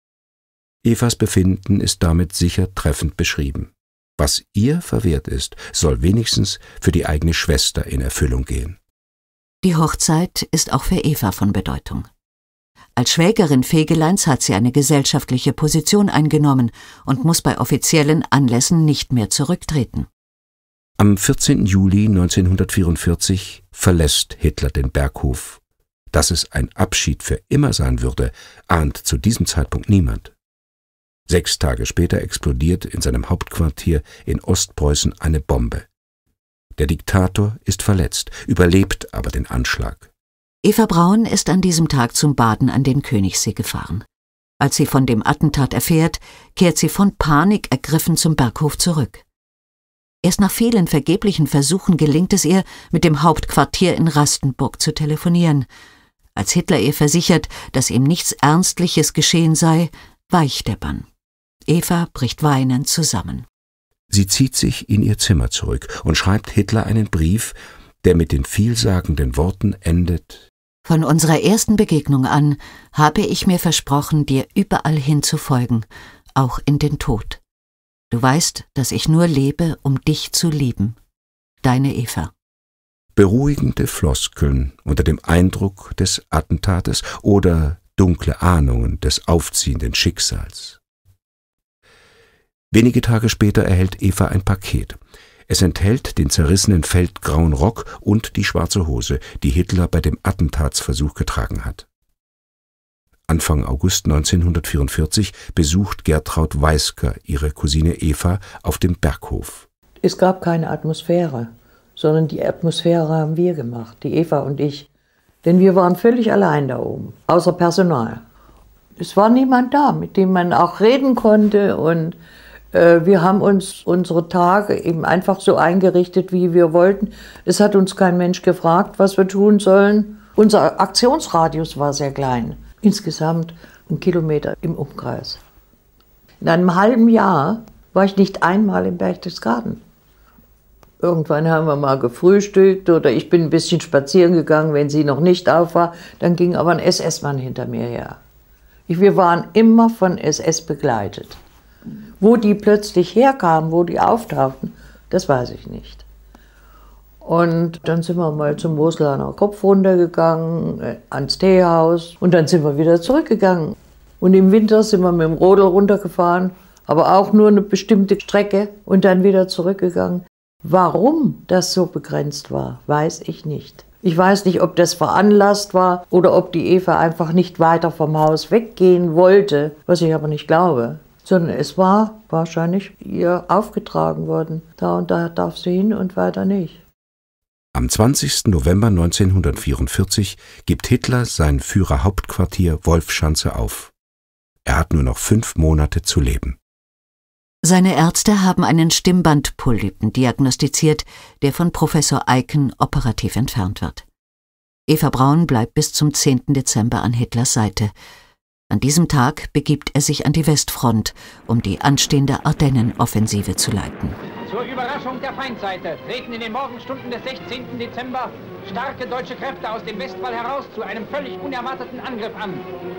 Evas Befinden ist damit sicher treffend beschrieben. Was ihr verwehrt ist, soll wenigstens für die eigene Schwester in Erfüllung gehen. Die Hochzeit ist auch für Eva von Bedeutung. Als Schwägerin Fegeleins hat sie eine gesellschaftliche Position eingenommen und muss bei offiziellen Anlässen nicht mehr zurücktreten. Am vierzehnten Juli neunzehnhundertvierundvierzig verlässt Hitler den Berghof. Dass es ein Abschied für immer sein würde, ahnt zu diesem Zeitpunkt niemand. Sechs Tage später explodiert in seinem Hauptquartier in Ostpreußen eine Bombe. Der Diktator ist verletzt, überlebt aber den Anschlag. Eva Braun ist an diesem Tag zum Baden an den Königssee gefahren. Als sie von dem Attentat erfährt, kehrt sie von Panik ergriffen zum Berghof zurück. Erst nach vielen vergeblichen Versuchen gelingt es ihr, mit dem Hauptquartier in Rastenburg zu telefonieren. Als Hitler ihr versichert, dass ihm nichts Ernstliches geschehen sei, weicht der Bann. Eva bricht weinend zusammen. Sie zieht sich in ihr Zimmer zurück und schreibt Hitler einen Brief, der mit den vielsagenden Worten endet: Von unserer ersten Begegnung an habe ich mir versprochen, dir überall hin zu folgen, auch in den Tod. Du weißt, dass ich nur lebe, um dich zu lieben. Deine Eva. Beruhigende Floskeln unter dem Eindruck des Attentates oder dunkle Ahnungen des aufziehenden Schicksals. Wenige Tage später erhält Eva ein Paket. Es enthält den zerrissenen feldgrauen Rock und die schwarze Hose, die Hitler bei dem Attentatsversuch getragen hat. Anfang August neunzehnhundertvierundvierzig besucht Gertraud Weisker ihre Cousine Eva auf dem Berghof. Es gab keine Atmosphäre, sondern die Atmosphäre haben wir gemacht, die Eva und ich. Denn wir waren völlig allein da oben, außer Personal. Es war niemand da, mit dem man auch reden konnte, und äh, wir haben uns unsere Tage eben einfach so eingerichtet, wie wir wollten. Es hat uns kein Mensch gefragt, was wir tun sollen. Unser Aktionsradius war sehr klein. Insgesamt ein Kilometer im Umkreis. In einem halben Jahr war ich nicht einmal im Berchtesgaden. Irgendwann haben wir mal gefrühstückt oder ich bin ein bisschen spazieren gegangen, wenn sie noch nicht auf war. Dann ging aber ein S S-Mann hinter mir her. Wir waren immer von S S begleitet. Wo die plötzlich herkamen, wo die auftauchten, das weiß ich nicht. Und dann sind wir mal zum Moslaner Kopf runtergegangen, äh, ans Teehaus, und dann sind wir wieder zurückgegangen. Und im Winter sind wir mit dem Rodel runtergefahren, aber auch nur eine bestimmte Strecke und dann wieder zurückgegangen. Warum das so begrenzt war, weiß ich nicht. Ich weiß nicht, ob das veranlasst war oder ob die Eva einfach nicht weiter vom Haus weggehen wollte, was ich aber nicht glaube. Sondern es war wahrscheinlich ihr aufgetragen worden. Da und da darf sie hin und weiter nicht. Am zwanzigsten November neunzehnhundertvierundvierzig gibt Hitler sein Führerhauptquartier Wolfschanze auf. Er hat nur noch fünf Monate zu leben. Seine Ärzte haben einen Stimmbandpolypen diagnostiziert, der von Professor Eicken operativ entfernt wird. Eva Braun bleibt bis zum zehnten Dezember an Hitlers Seite. An diesem Tag begibt er sich an die Westfront, um die anstehende Ardennenoffensive zu leiten. Zur Überraschung der Feindseite treten in den Morgenstunden des sechzehnten Dezember starke deutsche Kräfte aus dem Westwall heraus zu einem völlig unerwarteten Angriff an.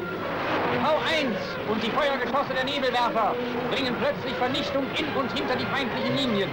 V eins und die Feuergeschosse der Nebelwerfer bringen plötzlich Vernichtung in und hinter die feindlichen Linien.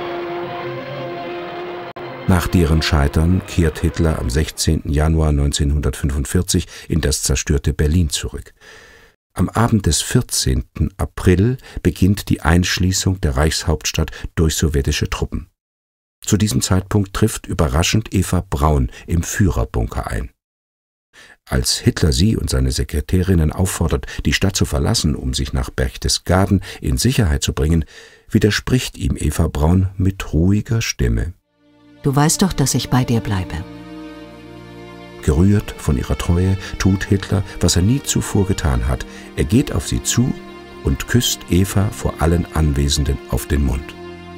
Nach deren Scheitern kehrt Hitler am sechzehnten Januar neunzehnhundertfünfundvierzig in das zerstörte Berlin zurück. Am Abend des vierzehnten April beginnt die Einschließung der Reichshauptstadt durch sowjetische Truppen. Zu diesem Zeitpunkt trifft überraschend Eva Braun im Führerbunker ein. Als Hitler sie und seine Sekretärinnen auffordert, die Stadt zu verlassen, um sich nach Berchtesgaden in Sicherheit zu bringen, widerspricht ihm Eva Braun mit ruhiger Stimme. Du weißt doch, dass ich bei dir bleibe. Gerührt von ihrer Treue tut Hitler, was er nie zuvor getan hat. Er geht auf sie zu und küsst Eva vor allen Anwesenden auf den Mund.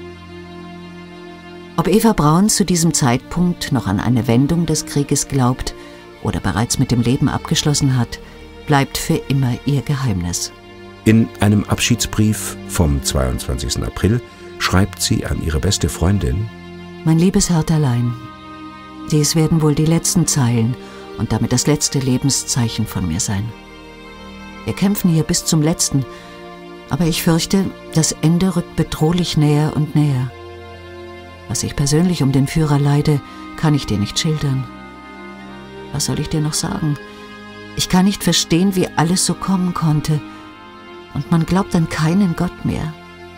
Ob Eva Braun zu diesem Zeitpunkt noch an eine Wendung des Krieges glaubt oder bereits mit dem Leben abgeschlossen hat, bleibt für immer ihr Geheimnis. In einem Abschiedsbrief vom zweiundzwanzigsten April schreibt sie an ihre beste Freundin: Mein liebes Herthalein, dies werden wohl die letzten Zeilen und damit das letzte Lebenszeichen von mir sein. Wir kämpfen hier bis zum Letzten, aber ich fürchte, das Ende rückt bedrohlich näher und näher. Was ich persönlich um den Führer leide, kann ich dir nicht schildern. Was soll ich dir noch sagen? Ich kann nicht verstehen, wie alles so kommen konnte. Und man glaubt an keinen Gott mehr.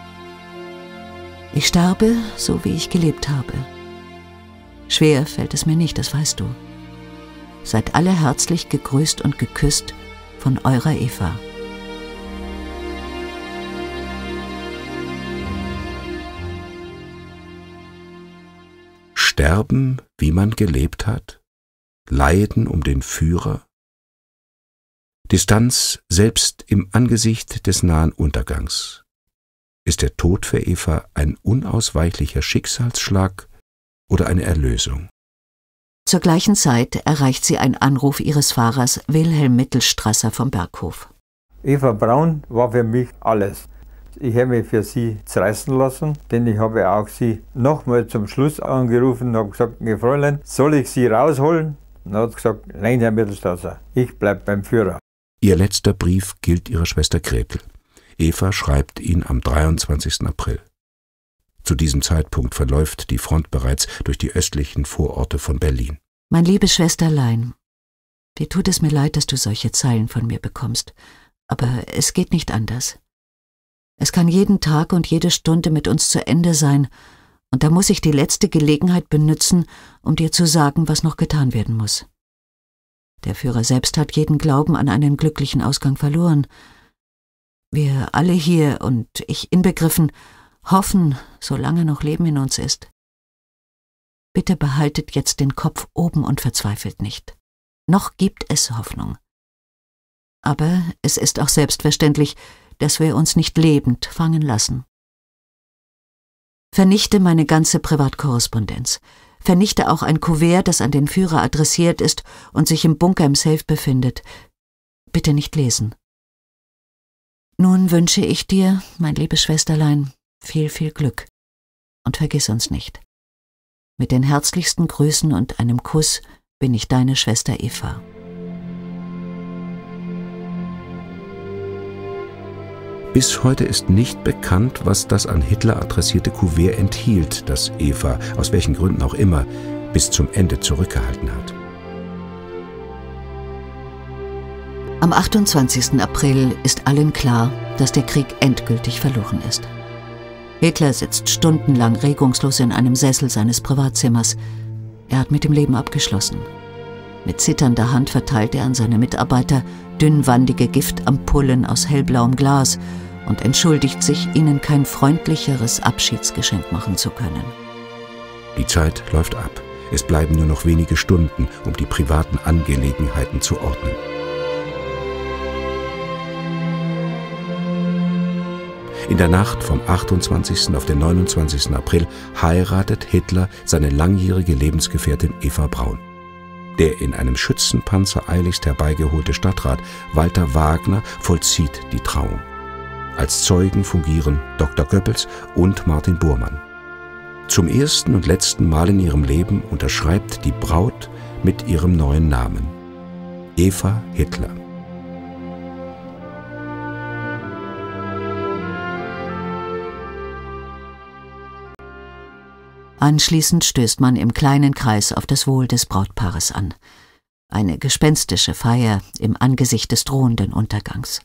Ich sterbe, so wie ich gelebt habe. Schwer fällt es mir nicht, das weißt du. Seid alle herzlich gegrüßt und geküsst von eurer Eva. Sterben, wie man gelebt hat? Leiden um den Führer? Distanz selbst im Angesicht des nahen Untergangs. Ist der Tod für Eva ein unausweichlicher Schicksalsschlag oder eine Erlösung? Zur gleichen Zeit erreicht sie ein Anruf ihres Fahrers Wilhelm Mittelstrasser vom Berghof. Eva Braun war für mich alles. Ich habe mich für sie zerreißen lassen, denn ich habe auch sie nochmal zum Schluss angerufen und habe gesagt, Fräulein, soll ich sie rausholen? Und er hat gesagt, nein, Herr Mittelstrasser, ich bleibe beim Führer. Ihr letzter Brief gilt ihrer Schwester Gretel. Eva schreibt ihn am dreiundzwanzigsten April. Zu diesem Zeitpunkt verläuft die Front bereits durch die östlichen Vororte von Berlin. Mein liebes Schwesterlein, dir tut es mir leid, dass du solche Zeilen von mir bekommst, aber es geht nicht anders. Es kann jeden Tag und jede Stunde mit uns zu Ende sein, und da muss ich die letzte Gelegenheit benützen, um dir zu sagen, was noch getan werden muss. Der Führer selbst hat jeden Glauben an einen glücklichen Ausgang verloren. Wir alle hier, und ich inbegriffen, hoffen, solange noch Leben in uns ist. Bitte behaltet jetzt den Kopf oben und verzweifelt nicht. Noch gibt es Hoffnung. Aber es ist auch selbstverständlich, dass wir uns nicht lebend fangen lassen. Vernichte meine ganze Privatkorrespondenz. Vernichte auch ein Kuvert, das an den Führer adressiert ist und sich im Bunker im Safe befindet. Bitte nicht lesen. Nun wünsche ich dir, mein liebes Schwesterlein, viel, viel Glück. Und vergiss uns nicht. Mit den herzlichsten Grüßen und einem Kuss bin ich deine Schwester Eva. Bis heute ist nicht bekannt, was das an Hitler adressierte Kuvert enthielt, das Eva, aus welchen Gründen auch immer, bis zum Ende zurückgehalten hat. Am achtundzwanzigsten April ist allen klar, dass der Krieg endgültig verloren ist. Hitler sitzt stundenlang regungslos in einem Sessel seines Privatzimmers. Er hat mit dem Leben abgeschlossen. Mit zitternder Hand verteilt er an seine Mitarbeiter dünnwandige Giftampullen aus hellblauem Glas und entschuldigt sich, ihnen kein freundlicheres Abschiedsgeschenk machen zu können. Die Zeit läuft ab. Es bleiben nur noch wenige Stunden, um die privaten Angelegenheiten zu ordnen. In der Nacht vom achtundzwanzigsten auf den neunundzwanzigsten April heiratet Hitler seine langjährige Lebensgefährtin Eva Braun. Der in einem Schützenpanzer eiligst herbeigeholte Stadtrat Walter Wagner vollzieht die Trauung. Als Zeugen fungieren Doktor Goebbels und Martin Bormann. Zum ersten und letzten Mal in ihrem Leben unterschreibt die Braut mit ihrem neuen Namen: Eva Hitler. Anschließend stößt man im kleinen Kreis auf das Wohl des Brautpaares an. Eine gespenstische Feier im Angesicht des drohenden Untergangs.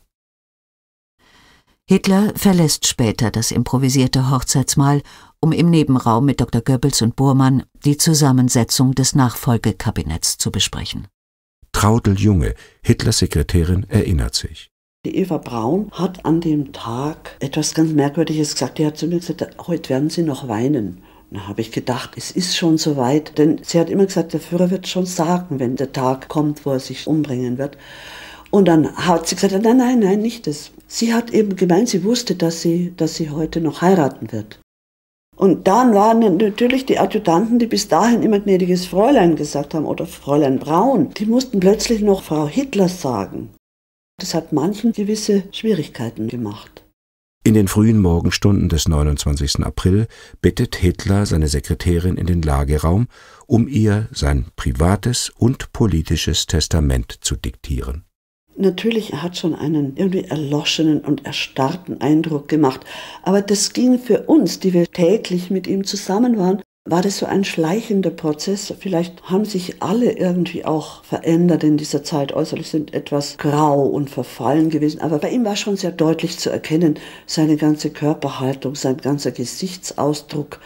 Hitler verlässt später das improvisierte Hochzeitsmahl, um im Nebenraum mit Doktor Goebbels und Bormann die Zusammensetzung des Nachfolgekabinetts zu besprechen. Traudl Junge, Hitlers Sekretärin, erinnert sich. Die Eva Braun hat an dem Tag etwas ganz Merkwürdiges gesagt. Die hat zu mir gesagt, heute werden Sie noch weinen. Da habe ich gedacht, es ist schon soweit, denn sie hat immer gesagt, der Führer wird schon sagen, wenn der Tag kommt, wo er sich umbringen wird. Und dann hat sie gesagt, nein, nein, nein, nicht das. Sie hat eben gemeint, sie wusste, dass sie, dass sie heute noch heiraten wird. Und dann waren natürlich die Adjutanten, die bis dahin immer gnädiges Fräulein gesagt haben oder Fräulein Braun, die mussten plötzlich noch Frau Hitler sagen. Das hat manchen gewisse Schwierigkeiten gemacht. In den frühen Morgenstunden des neunundzwanzigsten April bittet Hitler seine Sekretärin in den Lageraum, um ihr sein privates und politisches Testament zu diktieren. Natürlich, er hat schon einen irgendwie erloschenen und erstarrten Eindruck gemacht. Aber das ging für uns, die wir täglich mit ihm zusammen waren, war das so ein schleichender Prozess. Vielleicht haben sich alle irgendwie auch verändert in dieser Zeit. Äußerlich sind etwas grau und verfallen gewesen. Aber bei ihm war schon sehr deutlich zu erkennen, seine ganze Körperhaltung, sein ganzer Gesichtsausdruck.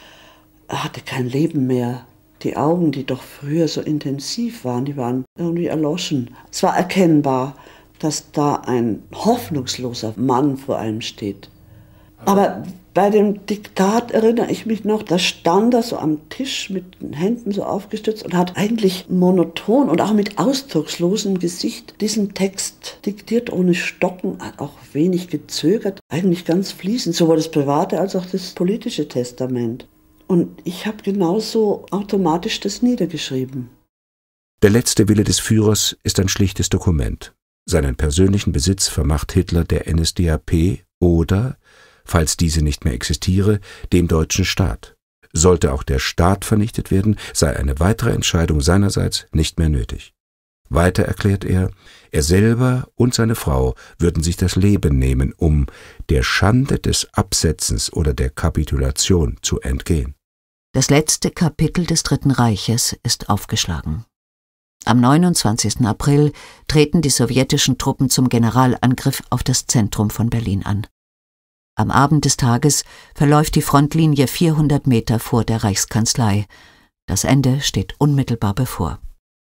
Er hatte kein Leben mehr. Die Augen, die doch früher so intensiv waren, die waren irgendwie erloschen. Es war erkennbar, dass da ein hoffnungsloser Mann vor einem steht. Aber bei dem Diktat erinnere ich mich noch, da stand er so am Tisch mit den Händen so aufgestützt und hat eigentlich monoton und auch mit ausdruckslosem Gesicht diesen Text diktiert, ohne Stocken, hat auch wenig gezögert, eigentlich ganz fließend, sowohl das private als auch das politische Testament. Und ich habe genauso automatisch das niedergeschrieben. Der letzte Wille des Führers ist ein schlichtes Dokument. Seinen persönlichen Besitz vermacht Hitler der N S D A P oder, falls diese nicht mehr existiere, dem deutschen Staat. Sollte auch der Staat vernichtet werden, sei eine weitere Entscheidung seinerseits nicht mehr nötig. Weiter erklärt er, er selber und seine Frau würden sich das Leben nehmen, um der Schande des Absetzens oder der Kapitulation zu entgehen. Das letzte Kapitel des Dritten Reiches ist aufgeschlagen. Am neunundzwanzigsten April treten die sowjetischen Truppen zum Generalangriff auf das Zentrum von Berlin an. Am Abend des Tages verläuft die Frontlinie vierhundert Meter vor der Reichskanzlei. Das Ende steht unmittelbar bevor.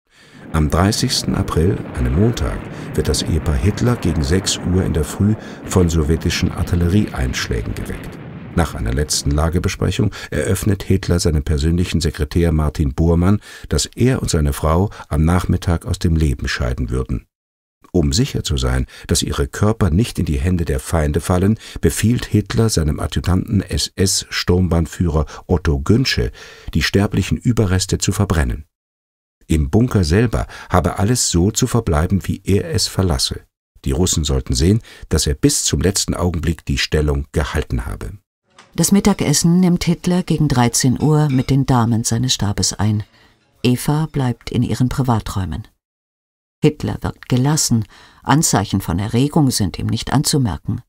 Am dreißigsten April, einem Montag, wird das Ehepaar Hitler gegen sechs Uhr in der Früh von sowjetischen Artillerieeinschlägen geweckt. Nach einer letzten Lagebesprechung eröffnet Hitler seinem persönlichen Sekretär Martin Bormann, dass er und seine Frau am Nachmittag aus dem Leben scheiden würden. Um sicher zu sein, dass ihre Körper nicht in die Hände der Feinde fallen, befiehlt Hitler seinem Adjutanten S S-Sturmbannführer Otto Günsche, die sterblichen Überreste zu verbrennen. Im Bunker selber habe alles so zu verbleiben, wie er es verlasse. Die Russen sollten sehen, dass er bis zum letzten Augenblick die Stellung gehalten habe. Das Mittagessen nimmt Hitler gegen dreizehn Uhr mit den Damen seines Stabes ein. Eva bleibt in ihren Privaträumen. Hitler wirkt gelassen, Anzeichen von Erregung sind ihm nicht anzumerken.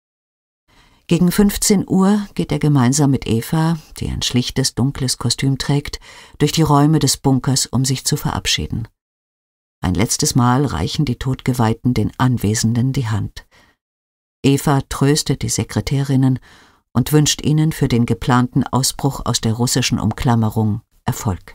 Gegen fünfzehn Uhr geht er gemeinsam mit Eva, die ein schlichtes, dunkles Kostüm trägt, durch die Räume des Bunkers, um sich zu verabschieden. Ein letztes Mal reichen die Todgeweihten den Anwesenden die Hand. Eva tröstet die Sekretärinnen und wünscht ihnen für den geplanten Ausbruch aus der russischen Umklammerung Erfolg.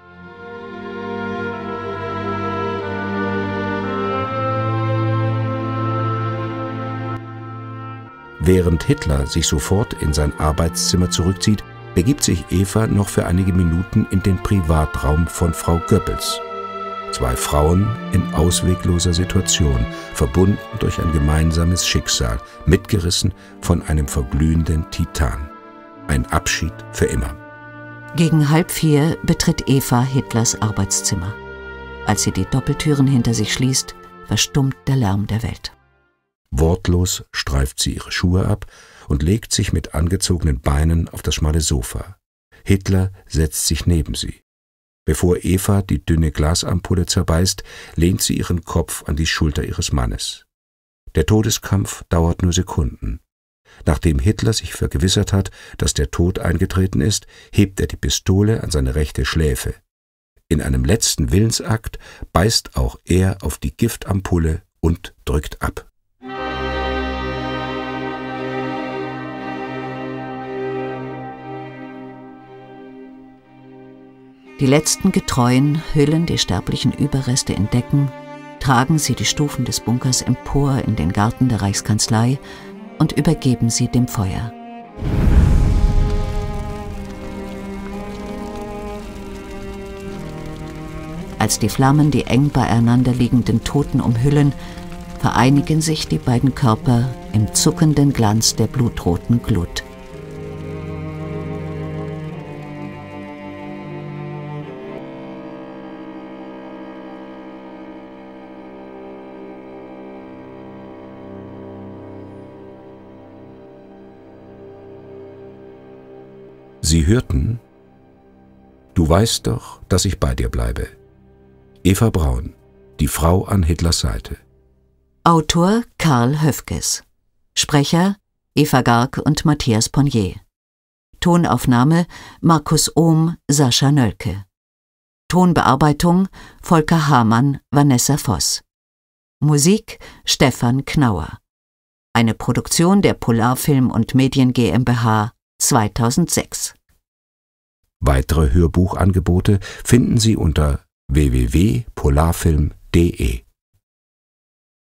Während Hitler sich sofort in sein Arbeitszimmer zurückzieht, begibt sich Eva noch für einige Minuten in den Privatraum von Frau Goebbels. Zwei Frauen in auswegloser Situation, verbunden durch ein gemeinsames Schicksal, mitgerissen von einem verglühenden Titan. Ein Abschied für immer. Gegen halb vier betritt Eva Hitlers Arbeitszimmer. Als sie die Doppeltüren hinter sich schließt, verstummt der Lärm der Welt. Wortlos streift sie ihre Schuhe ab und legt sich mit angezogenen Beinen auf das schmale Sofa. Hitler setzt sich neben sie. Bevor Eva die dünne Glasampulle zerbeißt, lehnt sie ihren Kopf an die Schulter ihres Mannes. Der Todeskampf dauert nur Sekunden. Nachdem Hitler sich vergewissert hat, dass der Tod eingetreten ist, hebt er die Pistole an seine rechte Schläfe. In einem letzten Willensakt beißt auch er auf die Giftampulle und drückt ab. Die letzten Getreuen hüllen die sterblichen Überreste in Decken, tragen sie die Stufen des Bunkers empor in den Garten der Reichskanzlei und übergeben sie dem Feuer. Als die Flammen die eng beieinander liegenden Toten umhüllen, vereinigen sich die beiden Körper im zuckenden Glanz der blutroten Glut. Sie hörten: Du weißt doch, dass ich bei dir bleibe. Eva Braun, die Frau an Hitlers Seite. Autor Karl Höfges. Sprecher Eva Garg und Matthias Ponnier. Tonaufnahme Markus Ohm, Sascha Nölke. Tonbearbeitung Volker Hamann, Vanessa Voss. Musik Stefan Knauer. Eine Produktion der Polarfilm und Medien GmbH zweitausendsechs. Weitere Hörbuchangebote finden Sie unter w w w punkt polarfilm punkt de.